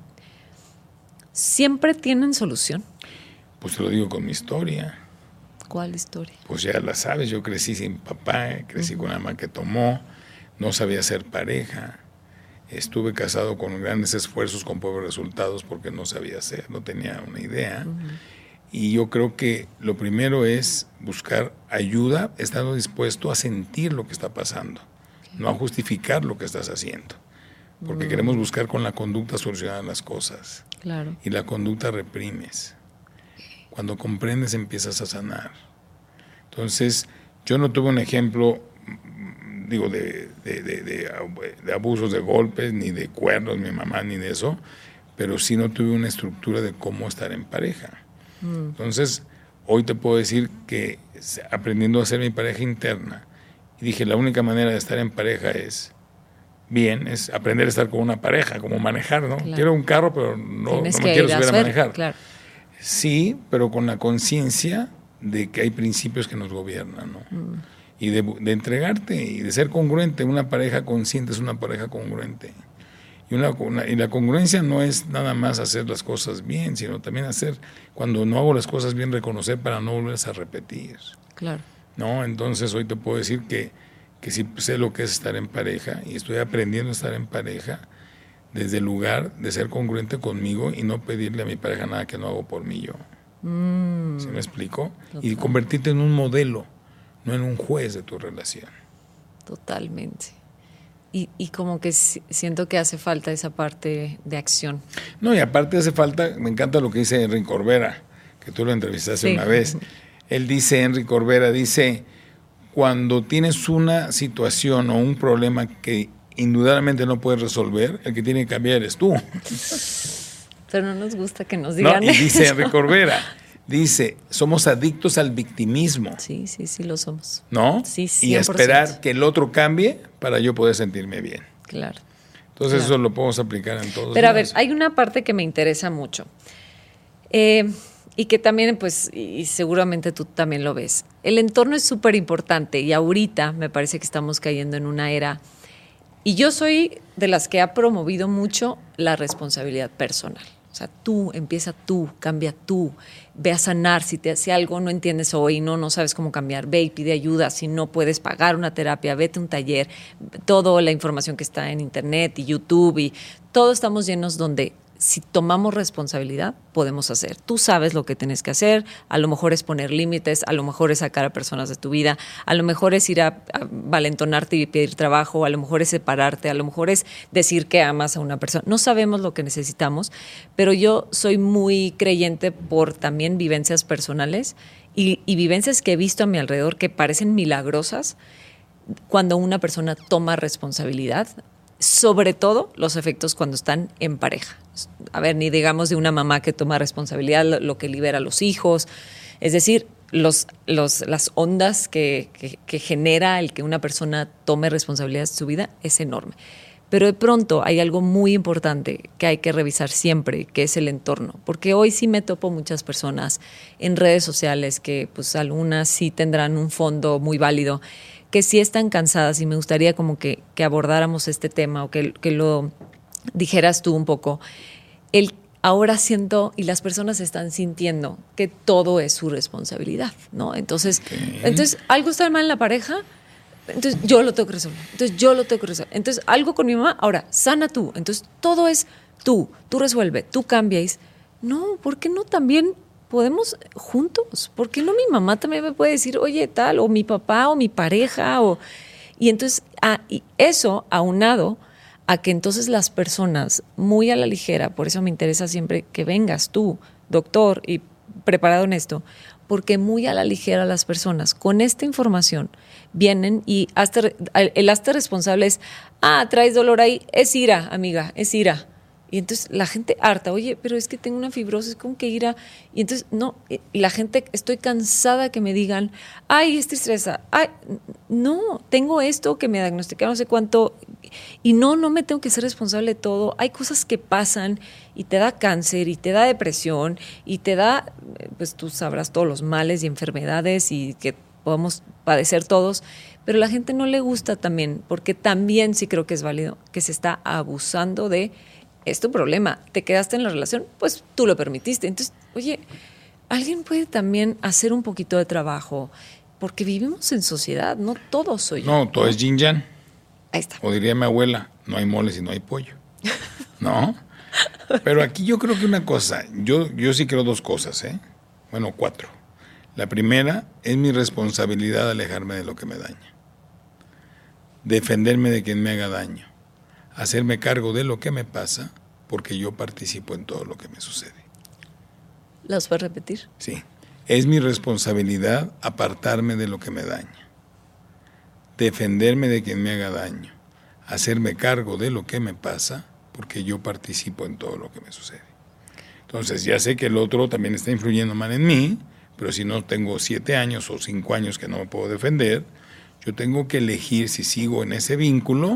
siempre tienen solución. Pues te lo digo con mi historia. ¿Cuál historia? Pues ya la sabes, yo crecí sin papá, crecí uh-huh. con una mamá que tomó, no sabía ser pareja, estuve casado con grandes esfuerzos, con pobres resultados porque no sabía hacer, no tenía una idea. Uh-huh. Y yo creo que lo primero es buscar ayuda, estando dispuesto a sentir lo que está pasando, okay. No a justificar lo que estás haciendo, porque uh-huh. queremos buscar con la conducta solucionar las cosas. Claro. Y la conducta reprimes. Cuando comprendes empiezas a sanar. Entonces, yo no tuve un ejemplo, digo, de, de, de, de, de abusos, de golpes, ni de cuernos, mi mamá, ni de eso, pero sí no tuve una estructura de cómo estar en pareja. Mm. Entonces, hoy te puedo decir que aprendiendo a ser mi pareja interna, y dije, la única manera de estar en pareja es bien, es aprender a estar con una pareja, como manejar, ¿no? Claro. Quiero un carro, pero no, no me quiero subir a manejar. Claro. Sí, pero con la conciencia de que hay principios que nos gobiernan, ¿no? Mm. Y de, de entregarte y de ser congruente. Una pareja consciente es una pareja congruente. Y, una, una, y la congruencia no es nada más hacer las cosas bien, sino también hacer, cuando no hago las cosas bien, reconocer para no volverlas a repetir. Claro. ¿No? Entonces hoy te puedo decir que, que sí sé lo que es estar en pareja y estoy aprendiendo a estar en pareja desde el lugar de ser congruente conmigo y no pedirle a mi pareja nada que no hago por mí yo. Mm. ¿Sí me explico? Total. Y convertirte en un modelo, no en un juez de tu relación. Totalmente. Y, y como que siento que hace falta esa parte de acción. No, y aparte hace falta, me encanta lo que dice Henry Corbera, que tú lo entrevistaste sí. una vez. Él dice, Henry Corbera, dice, cuando tienes una situación o un problema que indudablemente no puedes resolver, el que tiene que cambiar eres tú. Pero no nos gusta que nos digan no, y dice Henry Corbera, dice, somos adictos al victimismo. Sí, sí, sí lo somos. ¿No? Sí, cien por ciento. Y esperar que el otro cambie para yo poder sentirme bien. Claro. Entonces claro. eso lo podemos aplicar en todos Pero lados. A ver, hay una parte que me interesa mucho. Eh, y que también, pues, y seguramente tú también lo ves. El entorno es súper importante y ahorita me parece que estamos cayendo en una era. Y yo soy de las que ha promovido mucho la responsabilidad personal. O sea, tú, empieza tú, cambia tú, ve a sanar. Si te hace algo, no entiendes hoy, no, no sabes cómo cambiar, ve y pide ayuda. Si no puedes pagar una terapia, vete a un taller. Toda la información que está en internet y YouTube y todos estamos llenos donde si tomamos responsabilidad, podemos hacer. Tú sabes lo que tienes que hacer, a lo mejor es poner límites, a lo mejor es sacar a personas de tu vida, a lo mejor es ir a, a valentonarte y pedir trabajo, a lo mejor es separarte, a lo mejor es decir que amas a una persona. No sabemos lo que necesitamos, pero yo soy muy creyente por también vivencias personales y, y vivencias que he visto a mi alrededor que parecen milagrosas cuando una persona toma responsabilidad, sobre todo los efectos cuando están en pareja. A ver, ni digamos de una mamá que toma responsabilidad, lo, lo que libera a los hijos. Es decir, los, los, las ondas que, que, que genera el que una persona tome responsabilidad de su vida es enorme. Pero de pronto hay algo muy importante que hay que revisar siempre, que es el entorno. Porque hoy sí me topo muchas personas en redes sociales que pues algunas sí tendrán un fondo muy válido, que sí están cansadas, y me gustaría como que, que abordáramos este tema o que, que lo dijeras tú un poco. El, ahora siento, y las personas están sintiendo, que todo es su responsabilidad, ¿no? Entonces, okay. entonces algo está mal en la pareja, entonces yo lo tengo que resolver, entonces yo lo tengo que resolver. Entonces algo con mi mamá, ahora sana tú. Entonces todo es tú, tú resuelve, tú cambias. No, ¿por qué no también podemos juntos? ¿Por qué no mi mamá también me puede decir, oye, tal, o mi papá, o mi pareja? O... Y entonces ah, y eso aunado a que entonces las personas muy a la ligera, por eso me interesa siempre que vengas tú, doctor, y preparado en esto, porque muy a la ligera las personas con esta información vienen y hazte, el hazte responsable es, ah, traes dolor ahí, es ira, amiga, es ira. Y entonces la gente harta, oye, pero es que tengo una fibrosis, ¿cómo que ira? Y entonces, no, y la gente, estoy cansada que me digan, ay, es tristeza, ay, no, tengo esto que me diagnosticaron no sé cuánto, y no, no me tengo que ser responsable de todo. Hay cosas que pasan y te da cáncer y te da depresión y te da, pues tú sabrás todos los males y enfermedades y que podemos padecer todos, pero a la gente no le gusta también, porque también sí creo que es válido, que se está abusando de, es tu problema, te quedaste en la relación, pues tú lo permitiste. Entonces, oye, alguien puede también hacer un poquito de trabajo, porque vivimos en sociedad, no todo soy yo. No, todo es yin yang. Ahí está. O diría mi abuela, no hay mole si no hay pollo. ¿No? Pero aquí yo creo que una cosa, yo, yo sí creo dos cosas, ¿eh? Bueno, cuatro. La primera, es mi responsabilidad alejarme de lo que me daña. Defenderme de quien me haga daño. Hacerme cargo de lo que me pasa, porque yo participo en todo lo que me sucede. ¿Las vas a repetir? Sí. Es mi responsabilidad apartarme de lo que me daña. Defenderme de quien me haga daño. Hacerme cargo de lo que me pasa, porque yo participo en todo lo que me sucede. Entonces, ya sé que el otro también está influyendo mal en mí, pero si no tengo siete años o cinco años que no me puedo defender, yo tengo que elegir si sigo en ese vínculo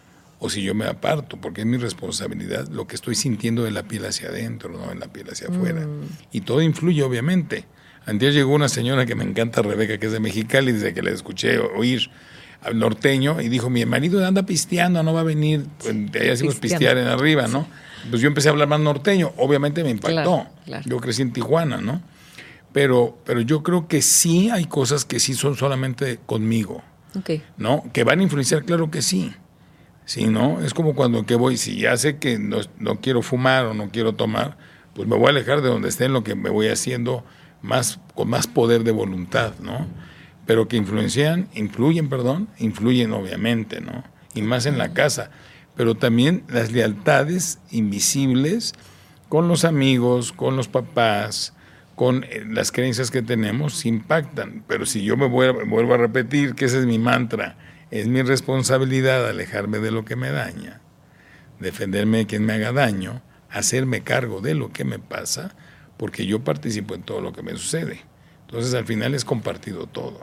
o si yo me aparto, porque es mi responsabilidad lo que estoy sintiendo de la piel hacia adentro, no de la piel hacia afuera. Mm. Y todo influye, obviamente. Antes llegó una señora que me encanta, Rebeca, que es de Mexicali, desde que la escuché oír al norteño, y dijo, mi marido anda pisteando, no va a venir, pues, de ahí hacemos pistear en arriba, ¿no? Pues yo empecé a hablar más norteño, obviamente me impactó. Claro, claro. Yo crecí en Tijuana, ¿no? Pero, pero yo creo que sí hay cosas que sí son solamente conmigo, okay. ¿No? Que van a influenciar, claro que sí. Sí, ¿no? Es como cuando que voy, si ya sé que no, no quiero fumar o no quiero tomar, pues me voy a alejar de donde esté en lo que me voy haciendo más, con más poder de voluntad, ¿no? Pero que influencian, influyen, perdón, influyen obviamente, ¿no? Y más en la casa. Pero también las lealtades invisibles con los amigos, con los papás, con las creencias que tenemos, impactan. Pero si yo me vuelvo, me vuelvo a repetir que ese es mi mantra, es mi responsabilidad alejarme de lo que me daña, defenderme de quien me haga daño, hacerme cargo de lo que me pasa, porque yo participo en todo lo que me sucede. Entonces, al final es compartido todo.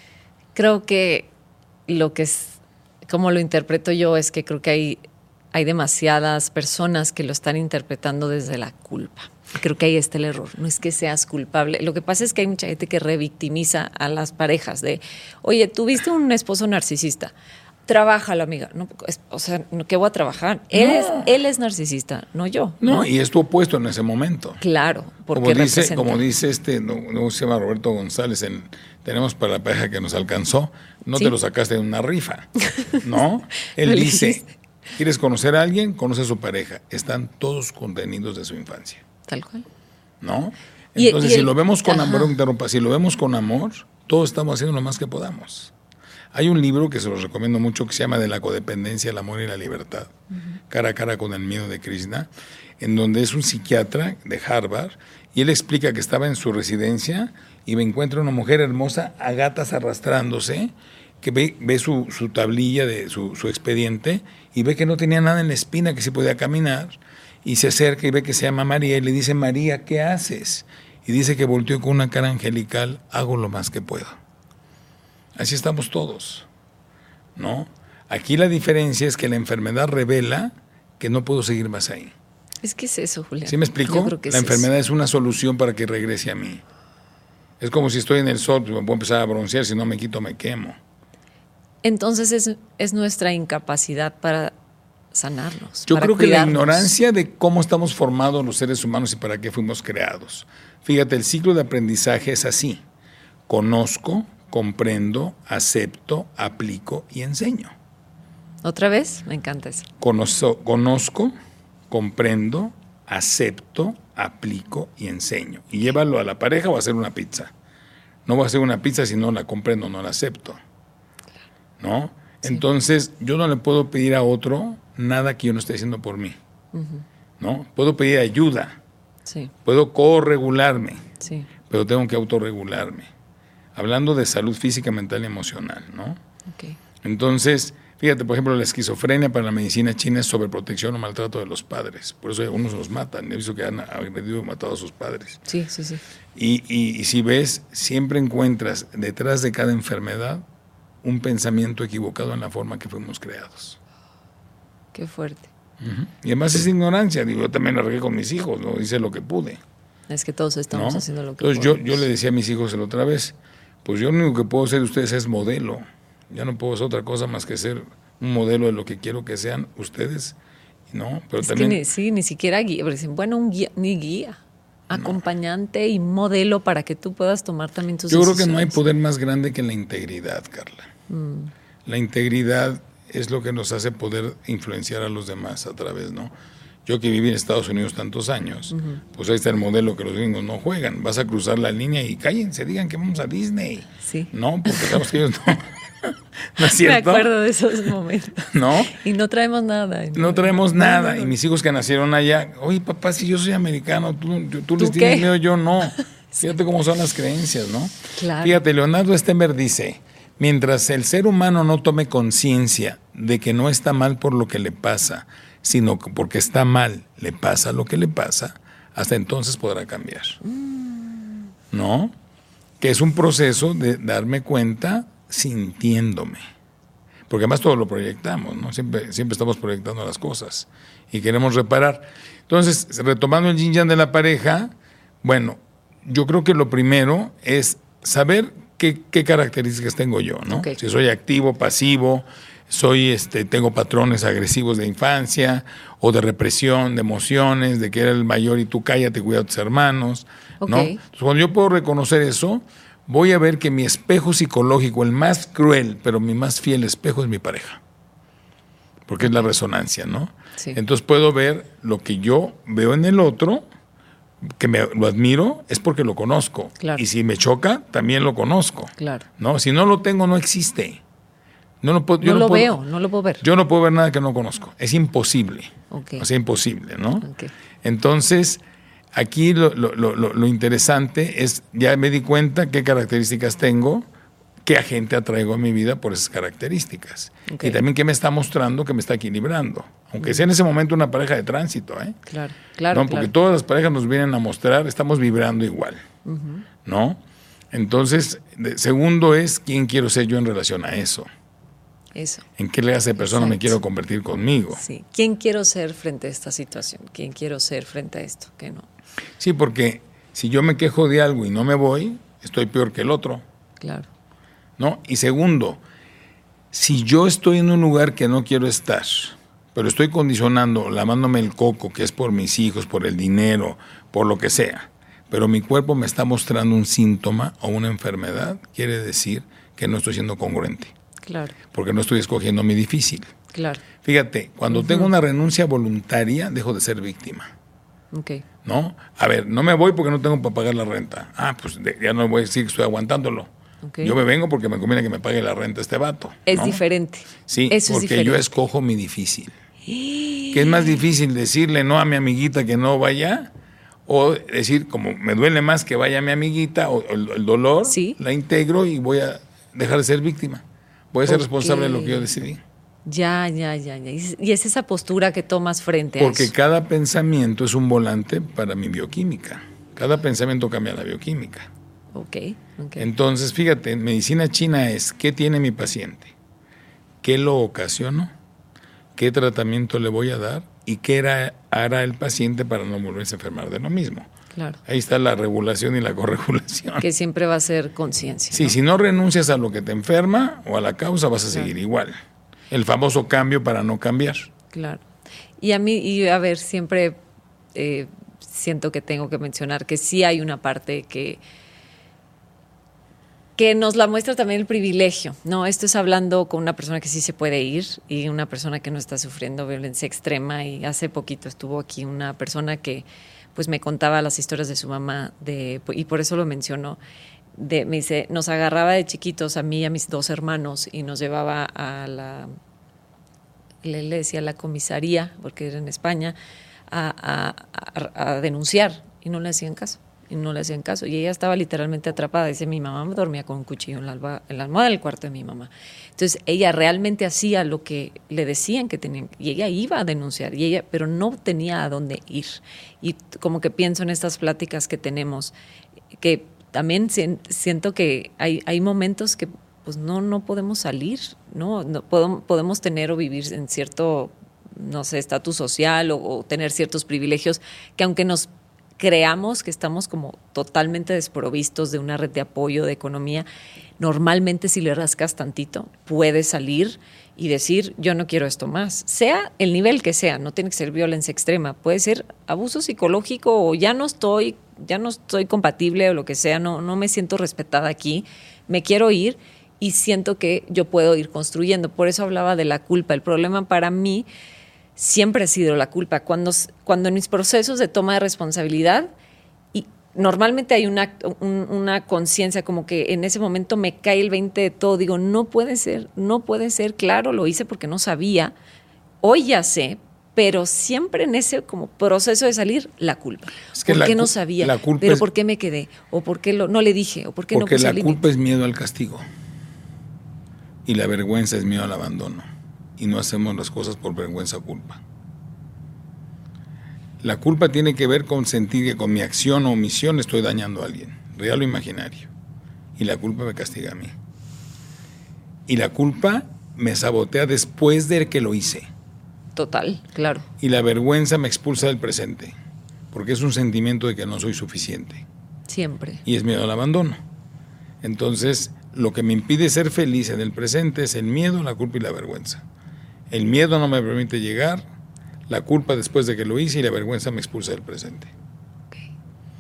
Creo que lo que es, como lo interpreto yo, es que creo que hay, hay demasiadas personas que lo están interpretando desde la culpa. Creo que ahí está el error. No es que seas culpable. Lo que pasa es que hay mucha gente que revictimiza a las parejas de, oye, tuviste un esposo narcisista, trabájalo, amiga. No, es, o sea, ¿qué voy a trabajar? Él, no. es, él es narcisista, no yo. No, no, y es tu opuesto en ese momento. Claro, porque como dice, representa. como dice este, no, no se llama Roberto González, en, tenemos para la pareja que nos alcanzó, no ¿Sí? te lo sacaste de una rifa, ¿no? Él dice, ¿quieres conocer a alguien? Conoce a su pareja. Están todos contenidos de su infancia. Tal cual. ¿No? Entonces, y, y el, si lo vemos con amor, interrumpa, si lo vemos con amor, todos estamos haciendo lo más que podamos. Hay un libro que se los recomiendo mucho que se llama De la codependencia, el amor y la libertad, uh-huh. cara a cara con el miedo de Krishna, en donde es un psiquiatra de Harvard y él explica que estaba en su residencia y me encuentra una mujer hermosa a gatas arrastrándose, que ve, ve su, su tablilla, de su, su expediente, y ve que no tenía nada en la espina, que sí podía caminar, y se acerca y ve que se llama María y le dice, María, ¿qué haces? y dice que volteó con una cara angelical, hago lo más que puedo. Así estamos todos, ¿no? Aquí la diferencia es que la enfermedad revela que no puedo seguir más ahí. Es que es eso, Julián. ¿Sí me explico? Yo creo que la es enfermedad eso. es una solución para que regrese a mí. Es como si estoy en el sol, pues me puedo empezar a broncear, si no me quito me quemo. Entonces es, es nuestra incapacidad para sanarnos. Yo para creo que cuidarnos. la ignorancia de cómo estamos formados los seres humanos y para qué fuimos creados. Fíjate, el ciclo de aprendizaje es así. Conozco, comprendo, acepto, aplico y enseño. ¿Otra vez? Me encanta eso. Conozco, conozco, comprendo, acepto, aplico y enseño. Y llévalo a la pareja o a hacer una pizza. No voy a hacer una pizza si no la comprendo, no la acepto. ¿No? Sí. Entonces, yo no le puedo pedir a otro nada que yo no esté haciendo por mí. Uh-huh. ¿No? Puedo pedir ayuda. Sí. Puedo corregularme. Sí. Pero tengo que autorregularme. Hablando de salud física, mental y emocional, ¿no? Okay. Entonces, fíjate, por ejemplo, la esquizofrenia para la medicina china es sobreprotección o maltrato de los padres. Por eso algunos los matan. He visto que han agredido y matado a sus padres. Sí, sí, sí. Y, y, y si ves, siempre encuentras detrás de cada enfermedad un pensamiento equivocado en la forma que fuimos creados. Qué fuerte. Uh-huh. Y además es ignorancia. Digo, yo también la regué con mis hijos, ¿no? Hice lo que pude. Es que todos estamos ¿no? haciendo lo que Entonces podemos. yo, yo le decía a mis hijos la otra vez, pues yo lo único que puedo ser de ustedes es modelo. Ya no puedo hacer otra cosa más que ser un modelo de lo que quiero que sean ustedes, ¿no? Pero es también, que ni, sí, ni siquiera guía, pero dicen, bueno, un guía, ni guía, acompañante no. y modelo para que tú puedas tomar también tus Yo decisiones. creo que no hay poder más grande que la integridad, Carla. Mm. La integridad es lo que nos hace poder influenciar a los demás a través, ¿no? Yo que viví en Estados Unidos tantos años, uh-huh. pues ahí está el modelo que los gringos no juegan. Vas a cruzar la línea y cállense, digan que vamos a Disney. Sí. No, porque sabemos que ellos no. ¿No es cierto? Me acuerdo de esos momentos. ¿No? Y no traemos nada. No, no traemos no, nada. No, no. Y mis hijos que nacieron allá, oye, papá, si yo soy americano, tú, tú, tú les tienes miedo, yo no. Sí. Fíjate cómo son las creencias, ¿no? Claro. Fíjate, Leonardo Stemmer dice, mientras el ser humano no tome conciencia de que no está mal por lo que le pasa, sino que porque está mal le pasa lo que le pasa, hasta entonces podrá cambiar. Mm. ¿No? Que es un proceso de darme cuenta sintiéndome. Porque además todo lo proyectamos, ¿no? Siempre, siempre estamos proyectando las cosas y queremos reparar. Entonces, retomando el yin yang de la pareja, bueno, yo creo que lo primero es saber qué, qué características tengo yo, ¿no? Okay. Si soy activo, pasivo, soy, este, tengo patrones agresivos de infancia o de represión, de emociones, de que era el mayor y tú cállate, cuida a tus hermanos, okay. ¿no? Entonces, cuando yo puedo reconocer eso, voy a ver que mi espejo psicológico, el más cruel, pero mi más fiel espejo es mi pareja. Porque es la resonancia, ¿no? Sí. Entonces puedo ver lo que yo veo en el otro, que me, lo admiro, es porque lo conozco. Claro. Y si me choca, también lo conozco. Claro. ¿No? Si no lo tengo, no existe. No lo, puedo, no yo no lo puedo, veo, no lo puedo ver. Yo no puedo ver nada que no conozco. Es imposible. Okay. O sea, imposible, ¿no? Okay. Entonces, aquí lo, lo, lo, lo interesante es, ya me di cuenta qué características tengo, qué agente atraigo a mi vida por esas características. Okay. Y también qué me está mostrando que me está equilibrando. Aunque uh-huh. sea en ese momento una pareja de tránsito, ¿eh? Claro, claro. ¿No? Porque claro. todas las parejas nos vienen a mostrar, estamos vibrando igual, uh-huh. ¿no? Entonces, de, segundo es, ¿quién quiero ser yo en relación a eso? Eso. ¿En qué clase de persona Exacto. me quiero convertir conmigo? Sí. ¿Quién quiero ser frente a esta situación? ¿Quién quiero ser frente a esto? ¿Qué no? Sí, porque si yo me quejo de algo y no me voy, estoy peor que el otro. Claro. ¿No? Y segundo, si yo estoy en un lugar que no quiero estar, pero estoy condicionando, lavándome el coco, que es por mis hijos, por el dinero, por lo que sea, pero mi cuerpo me está mostrando un síntoma o una enfermedad, quiere decir que no estoy siendo congruente. Claro. Porque no estoy escogiendo mi difícil. Claro. Fíjate, cuando uh-huh. tengo una renuncia voluntaria, dejo de ser víctima. Okay. ¿No? A ver, no me voy porque no tengo para pagar la renta. Ah, pues de, ya no voy a decir que estoy aguantándolo. Okay. Yo me vengo porque me conviene que me pague la renta este vato. Es ¿no? diferente. Sí, Eso porque es diferente. yo escojo mi difícil. ¿Qué es más difícil, decirle no a mi amiguita que no vaya? O decir, como me duele más que vaya mi amiguita, o el, el dolor, ¿Sí? la integro y voy a dejar de ser víctima. Voy a ser okay. responsable de lo que yo decidí. Ya, ya, ya, ya. Y es esa postura que tomas frente Porque a eso. Porque cada pensamiento es un volante para mi bioquímica. Cada pensamiento cambia la bioquímica. Okay, okay. Entonces, fíjate, en medicina china es ¿qué tiene mi paciente? ¿Qué lo ocasionó? ¿Qué tratamiento le voy a dar? ¿Y qué era, hará el paciente para no volverse a enfermar de lo mismo? Claro. Ahí está la regulación y la corregulación. Que siempre va a ser conciencia. Sí, ¿no? Si no renuncias a lo que te enferma o a la causa, vas a claro. seguir igual. El famoso cambio para no cambiar. Claro. Y a mí, y a ver, siempre eh, siento que tengo que mencionar que sí hay una parte que... que nos la muestra también el privilegio, ¿no? Esto es hablando con una persona que sí se puede ir y una persona que no está sufriendo violencia extrema. Y hace poquito estuvo aquí una persona que pues me contaba las historias de su mamá, de, y por eso lo menciono. De, me dice, nos agarraba de chiquitos a mí y a mis dos hermanos y nos llevaba a la, le, le decía, a la comisaría, porque era en España, a, a, a, a denunciar y no le hacían caso. Y no le hacían caso. Y ella estaba literalmente atrapada. Dice, mi mamá dormía con un cuchillo en la, alba, en la almohada del cuarto de mi mamá. Entonces, ella realmente hacía lo que le decían que tenían. Y ella iba a denunciar, y ella, pero no tenía a dónde ir. Y como que pienso en estas pláticas que tenemos, que también siento que hay, hay momentos que pues no, no podemos salir, ¿no? No podemos, podemos tener o vivir en cierto, no sé, estatus social o, o tener ciertos privilegios que aunque nos creamos que estamos como totalmente desprovistos de una red de apoyo, de economía, normalmente si le rascas tantito, puedes salir y decir, yo no quiero esto más. Sea el nivel que sea, no tiene que ser violencia extrema, puede ser abuso psicológico o ya no estoy, ya no estoy compatible o lo que sea, no, no me siento respetada aquí, me quiero ir y siento que yo puedo ir construyendo. Por eso hablaba de la culpa. El problema para mí siempre ha sido la culpa. Cuando, cuando en mis procesos de toma de responsabilidad, y normalmente hay una, un, una conciencia como que en ese momento me cae el veinte de todo, digo, no puede ser, no puede ser, claro, lo hice porque no sabía, hoy ya sé, pero siempre en ese como proceso de salir, la culpa. Es que ¿por qué la, no sabía? La culpa ¿Pero es, por qué me quedé? ¿O por qué lo, no le dije? ¿O por qué porque no puse la límite? Culpa es miedo al castigo y la vergüenza es miedo al abandono. Y no hacemos las cosas por vergüenza o culpa. La culpa tiene que ver con sentir que con mi acción o omisión estoy dañando a alguien, real o imaginario. Y la culpa me castiga a mí. Y la culpa me sabotea después de que lo hice. Total, claro. Y la vergüenza me expulsa del presente, porque es un sentimiento de que no soy suficiente. Siempre. Y es miedo al abandono. Entonces, lo que me impide ser feliz en el presente es el miedo, la culpa y la vergüenza. El miedo no me permite llegar, la culpa después de que lo hice y la vergüenza me expulsa del presente. Okay.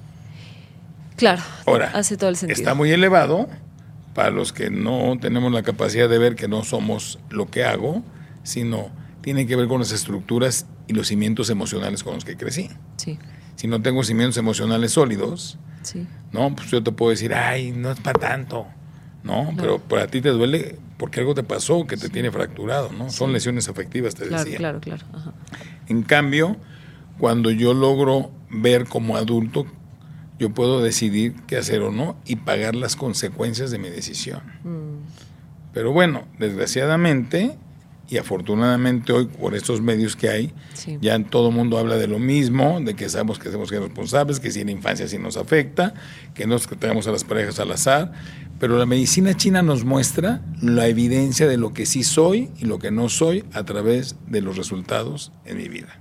Claro, ahora, hace todo el sentido. Está muy elevado para los que no tenemos la capacidad de ver que no somos lo que hago, sino tiene que ver con las estructuras y los cimientos emocionales con los que crecí. Sí. Si no tengo cimientos emocionales sólidos, sí. no, pues yo te puedo decir, ay, no es para tanto, ¿no? No. Pero para ti te duele porque algo te pasó que te sí. tiene fracturado, ¿no? Sí. Son lesiones afectivas, te claro, decía. Claro, claro, claro. En cambio, cuando yo logro ver como adulto, yo puedo decidir qué hacer o no y pagar las consecuencias de mi decisión. Mm. Pero bueno, desgraciadamente y afortunadamente hoy por estos medios que hay, sí. ya todo el mundo habla de lo mismo, de que sabemos que somos responsables, que si en la infancia sí nos afecta, que no tenemos a las parejas al azar, pero la medicina china nos muestra la evidencia de lo que sí soy y lo que no soy a través de los resultados en mi vida.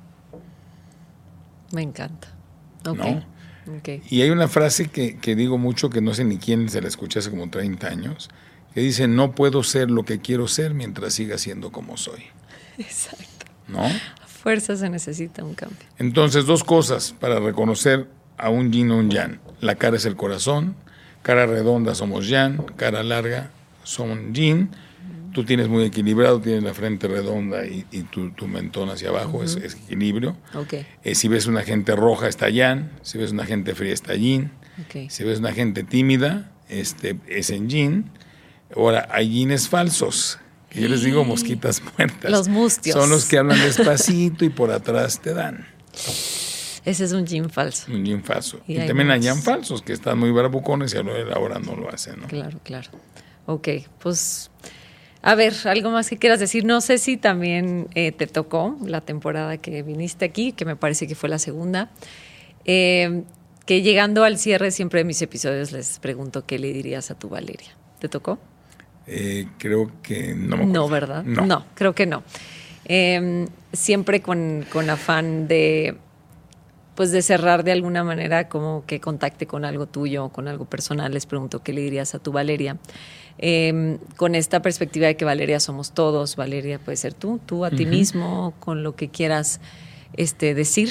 Me encanta. Okay. ¿No? Okay. Y hay una frase que, que digo mucho, que no sé ni quién se la escuché hace como treinta años, que dice, no puedo ser lo que quiero ser mientras siga siendo como soy. Exacto. ¿No? A fuerza se necesita un cambio. Entonces, dos cosas para reconocer a un yin o un yang. La cara es el corazón, cara redonda somos yang, cara larga son yin. Uh-huh. Tú tienes muy equilibrado, tienes la frente redonda y, y tu, tu mentón hacia abajo, uh-huh. es, es equilibrio. Okay. Eh, si ves una gente roja está yang, si ves una gente fría está yin. Okay. Si ves una gente tímida, este, es en yin. Ahora, hay yines falsos, que yo les digo mosquitas muertas. Los mustios. Son los que hablan despacito y por atrás te dan. Ese es un yin falso. Un yin falso. Y, y hay también más. hay yang falsos, que están muy bravucones y ahora no lo hacen, ¿no? Claro, claro. Ok, pues, a ver, algo más que quieras decir. No sé si también eh, te tocó la temporada que viniste aquí, que me parece que fue la segunda. Eh, que llegando al cierre siempre de mis episodios les pregunto qué le dirías a tu Valeria. ¿Te tocó? Eh, creo que no me acuerdo. No, ¿verdad? No, no creo que no. Eh, siempre con, con afán de, pues de cerrar de alguna manera, como que contacte con algo tuyo, con algo personal, les pregunto qué le dirías a tu Valeria. Eh, con esta perspectiva de que Valeria somos todos, Valeria puede ser tú, tú a uh-huh. ti mismo, con lo que quieras este, decir.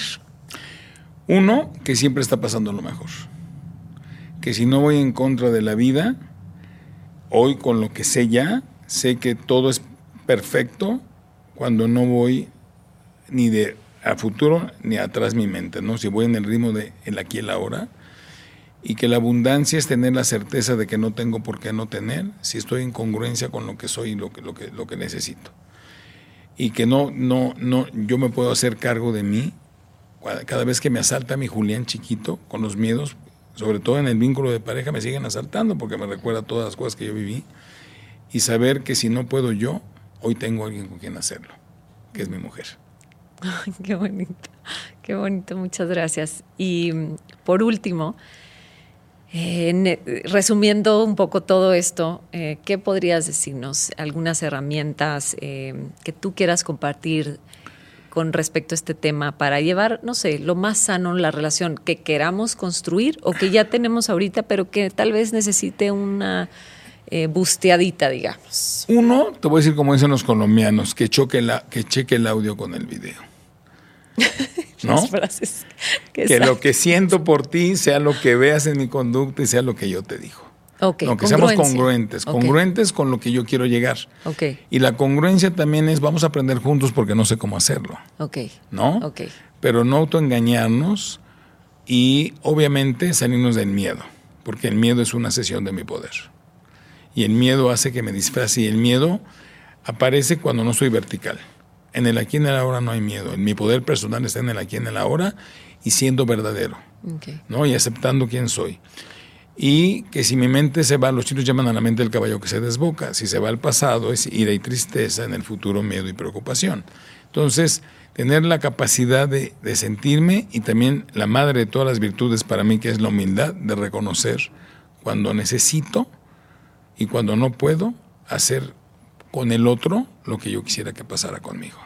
Uno, que siempre está pasando lo mejor. Que si no voy en contra de la vida, hoy con lo que sé ya, sé que todo es perfecto cuando no voy ni de a futuro ni atrás mi mente, ¿no? Si voy en el ritmo de el aquí y el ahora, y que la abundancia es tener la certeza de que no tengo por qué no tener, si estoy en congruencia con lo que soy y lo que, lo que, lo que necesito. Y que no, no, no, yo me puedo hacer cargo de mí cada vez que me asalta mi Julián chiquito con los miedos, sobre todo en el vínculo de pareja, me siguen asaltando porque me recuerda todas las cosas que yo viví, y saber que si no puedo yo, hoy tengo a alguien con quien hacerlo, que es mi mujer. Ay, qué bonito, qué bonito, muchas gracias. Y por último, eh, resumiendo un poco todo esto, eh, ¿qué podrías decirnos? Algunas herramientas eh, que tú quieras compartir con respecto a este tema para llevar, no sé, lo más sano la relación que queramos construir o que ya tenemos ahorita, pero que tal vez necesite una eh, busteadita, digamos. Uno, te voy a decir como dicen los colombianos, que, choque la, que cheque el audio con el video. ¿No? Las frases que, que lo que siento por ti sea lo que veas en mi conducta y sea lo que yo te digo. Okay, no, que seamos congruentes, okay. congruentes con lo que yo quiero llegar. Okay. Y la congruencia también es, vamos a aprender juntos porque no sé cómo hacerlo. Okay. ¿No? Okay. Pero no autoengañarnos y obviamente salirnos del miedo, porque el miedo es una cesión de mi poder. Y el miedo hace que me disfrace, y el miedo aparece cuando no soy vertical. En el aquí y en el ahora no hay miedo. En mi poder personal está en el aquí y en el ahora y siendo verdadero, okay. ¿no? Y aceptando quién soy. Y que si mi mente se va, los chinos llaman a la mente el caballo que se desboca. Si se va al pasado es ira y tristeza, en el futuro miedo y preocupación. Entonces, tener la capacidad de, de sentirme, y también la madre de todas las virtudes para mí, que es la humildad, de reconocer cuando necesito y cuando no puedo hacer con el otro lo que yo quisiera que pasara conmigo.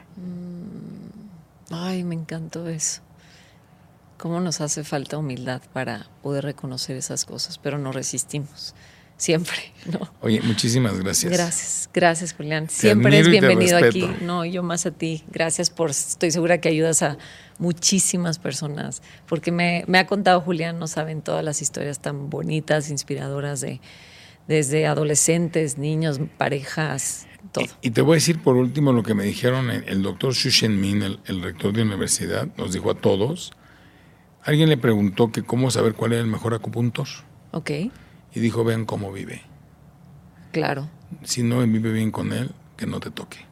Ay, me encantó eso. Cómo nos hace falta humildad para poder reconocer esas cosas, pero no resistimos, siempre, ¿no? Oye, muchísimas gracias. Gracias, gracias, Julián. Siempre es bienvenido aquí. No, yo más a ti. Gracias por, estoy segura que ayudas a muchísimas personas, porque me, me ha contado Julián, no saben todas las historias tan bonitas, inspiradoras de desde adolescentes, niños, parejas, todo. Y, y te voy a decir por último lo que me dijeron el, el doctor Xu Shenmin, el, el rector de la universidad, nos dijo a todos. Alguien le preguntó que cómo saber cuál era el mejor acupuntor. Ok. Y dijo, vean cómo vive. Claro. Si no vive bien con él, que no te toque.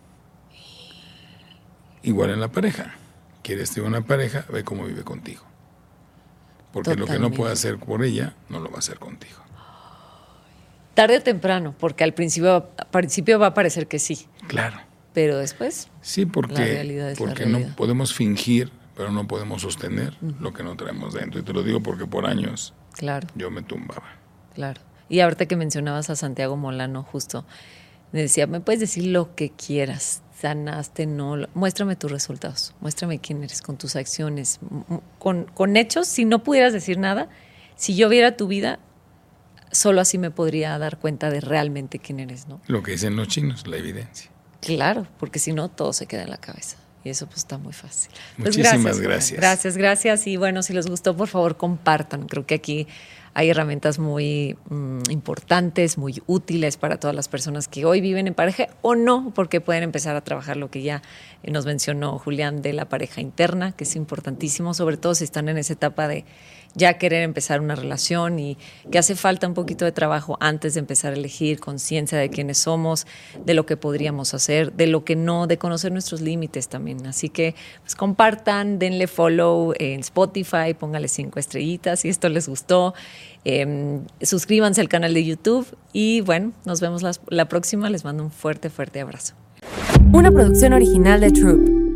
Igual en la pareja. Quieres tener una pareja, ve cómo vive contigo. Porque Totalmente. Lo que no puede hacer por ella, no lo va a hacer contigo. Tarde o temprano, porque al principio, al principio va a parecer que sí. Claro. Pero después, sí, porque, la realidad es porque la realidad. No podemos fingir, pero no podemos sostener uh-huh. lo que no traemos dentro. Y te lo digo porque por años claro. yo me tumbaba. Claro. Y ahorita que mencionabas a Santiago Molano, justo, me decía, me puedes decir lo que quieras, sanaste, no, muéstrame tus resultados, muéstrame quién eres con tus acciones, con, con hechos. Si no pudieras decir nada, si yo viera tu vida, solo así me podría dar cuenta de realmente quién eres, ¿no? Lo que dicen los chinos, la evidencia. Claro, porque si no, todo se queda en la cabeza. Y eso pues está muy fácil. Pues Muchísimas gracias, gracias. Gracias, gracias. Y bueno, si les gustó, por favor, compartan. Creo que aquí hay herramientas muy mm, importantes, muy útiles para todas las personas que hoy viven en pareja o no, porque pueden empezar a trabajar lo que ya nos mencionó Julián de la pareja interna, que es importantísimo, sobre todo si están en esa etapa de ya querer empezar una relación y que hace falta un poquito de trabajo antes de empezar a elegir, conciencia de quiénes somos, de lo que podríamos hacer, de lo que no, de conocer nuestros límites también. Así que pues, compartan, denle follow en Spotify, póngale cinco estrellitas si esto les gustó, eh, suscríbanse al canal de YouTube y bueno, nos vemos la, la próxima. Les mando un fuerte, fuerte abrazo. Una producción original de Troop.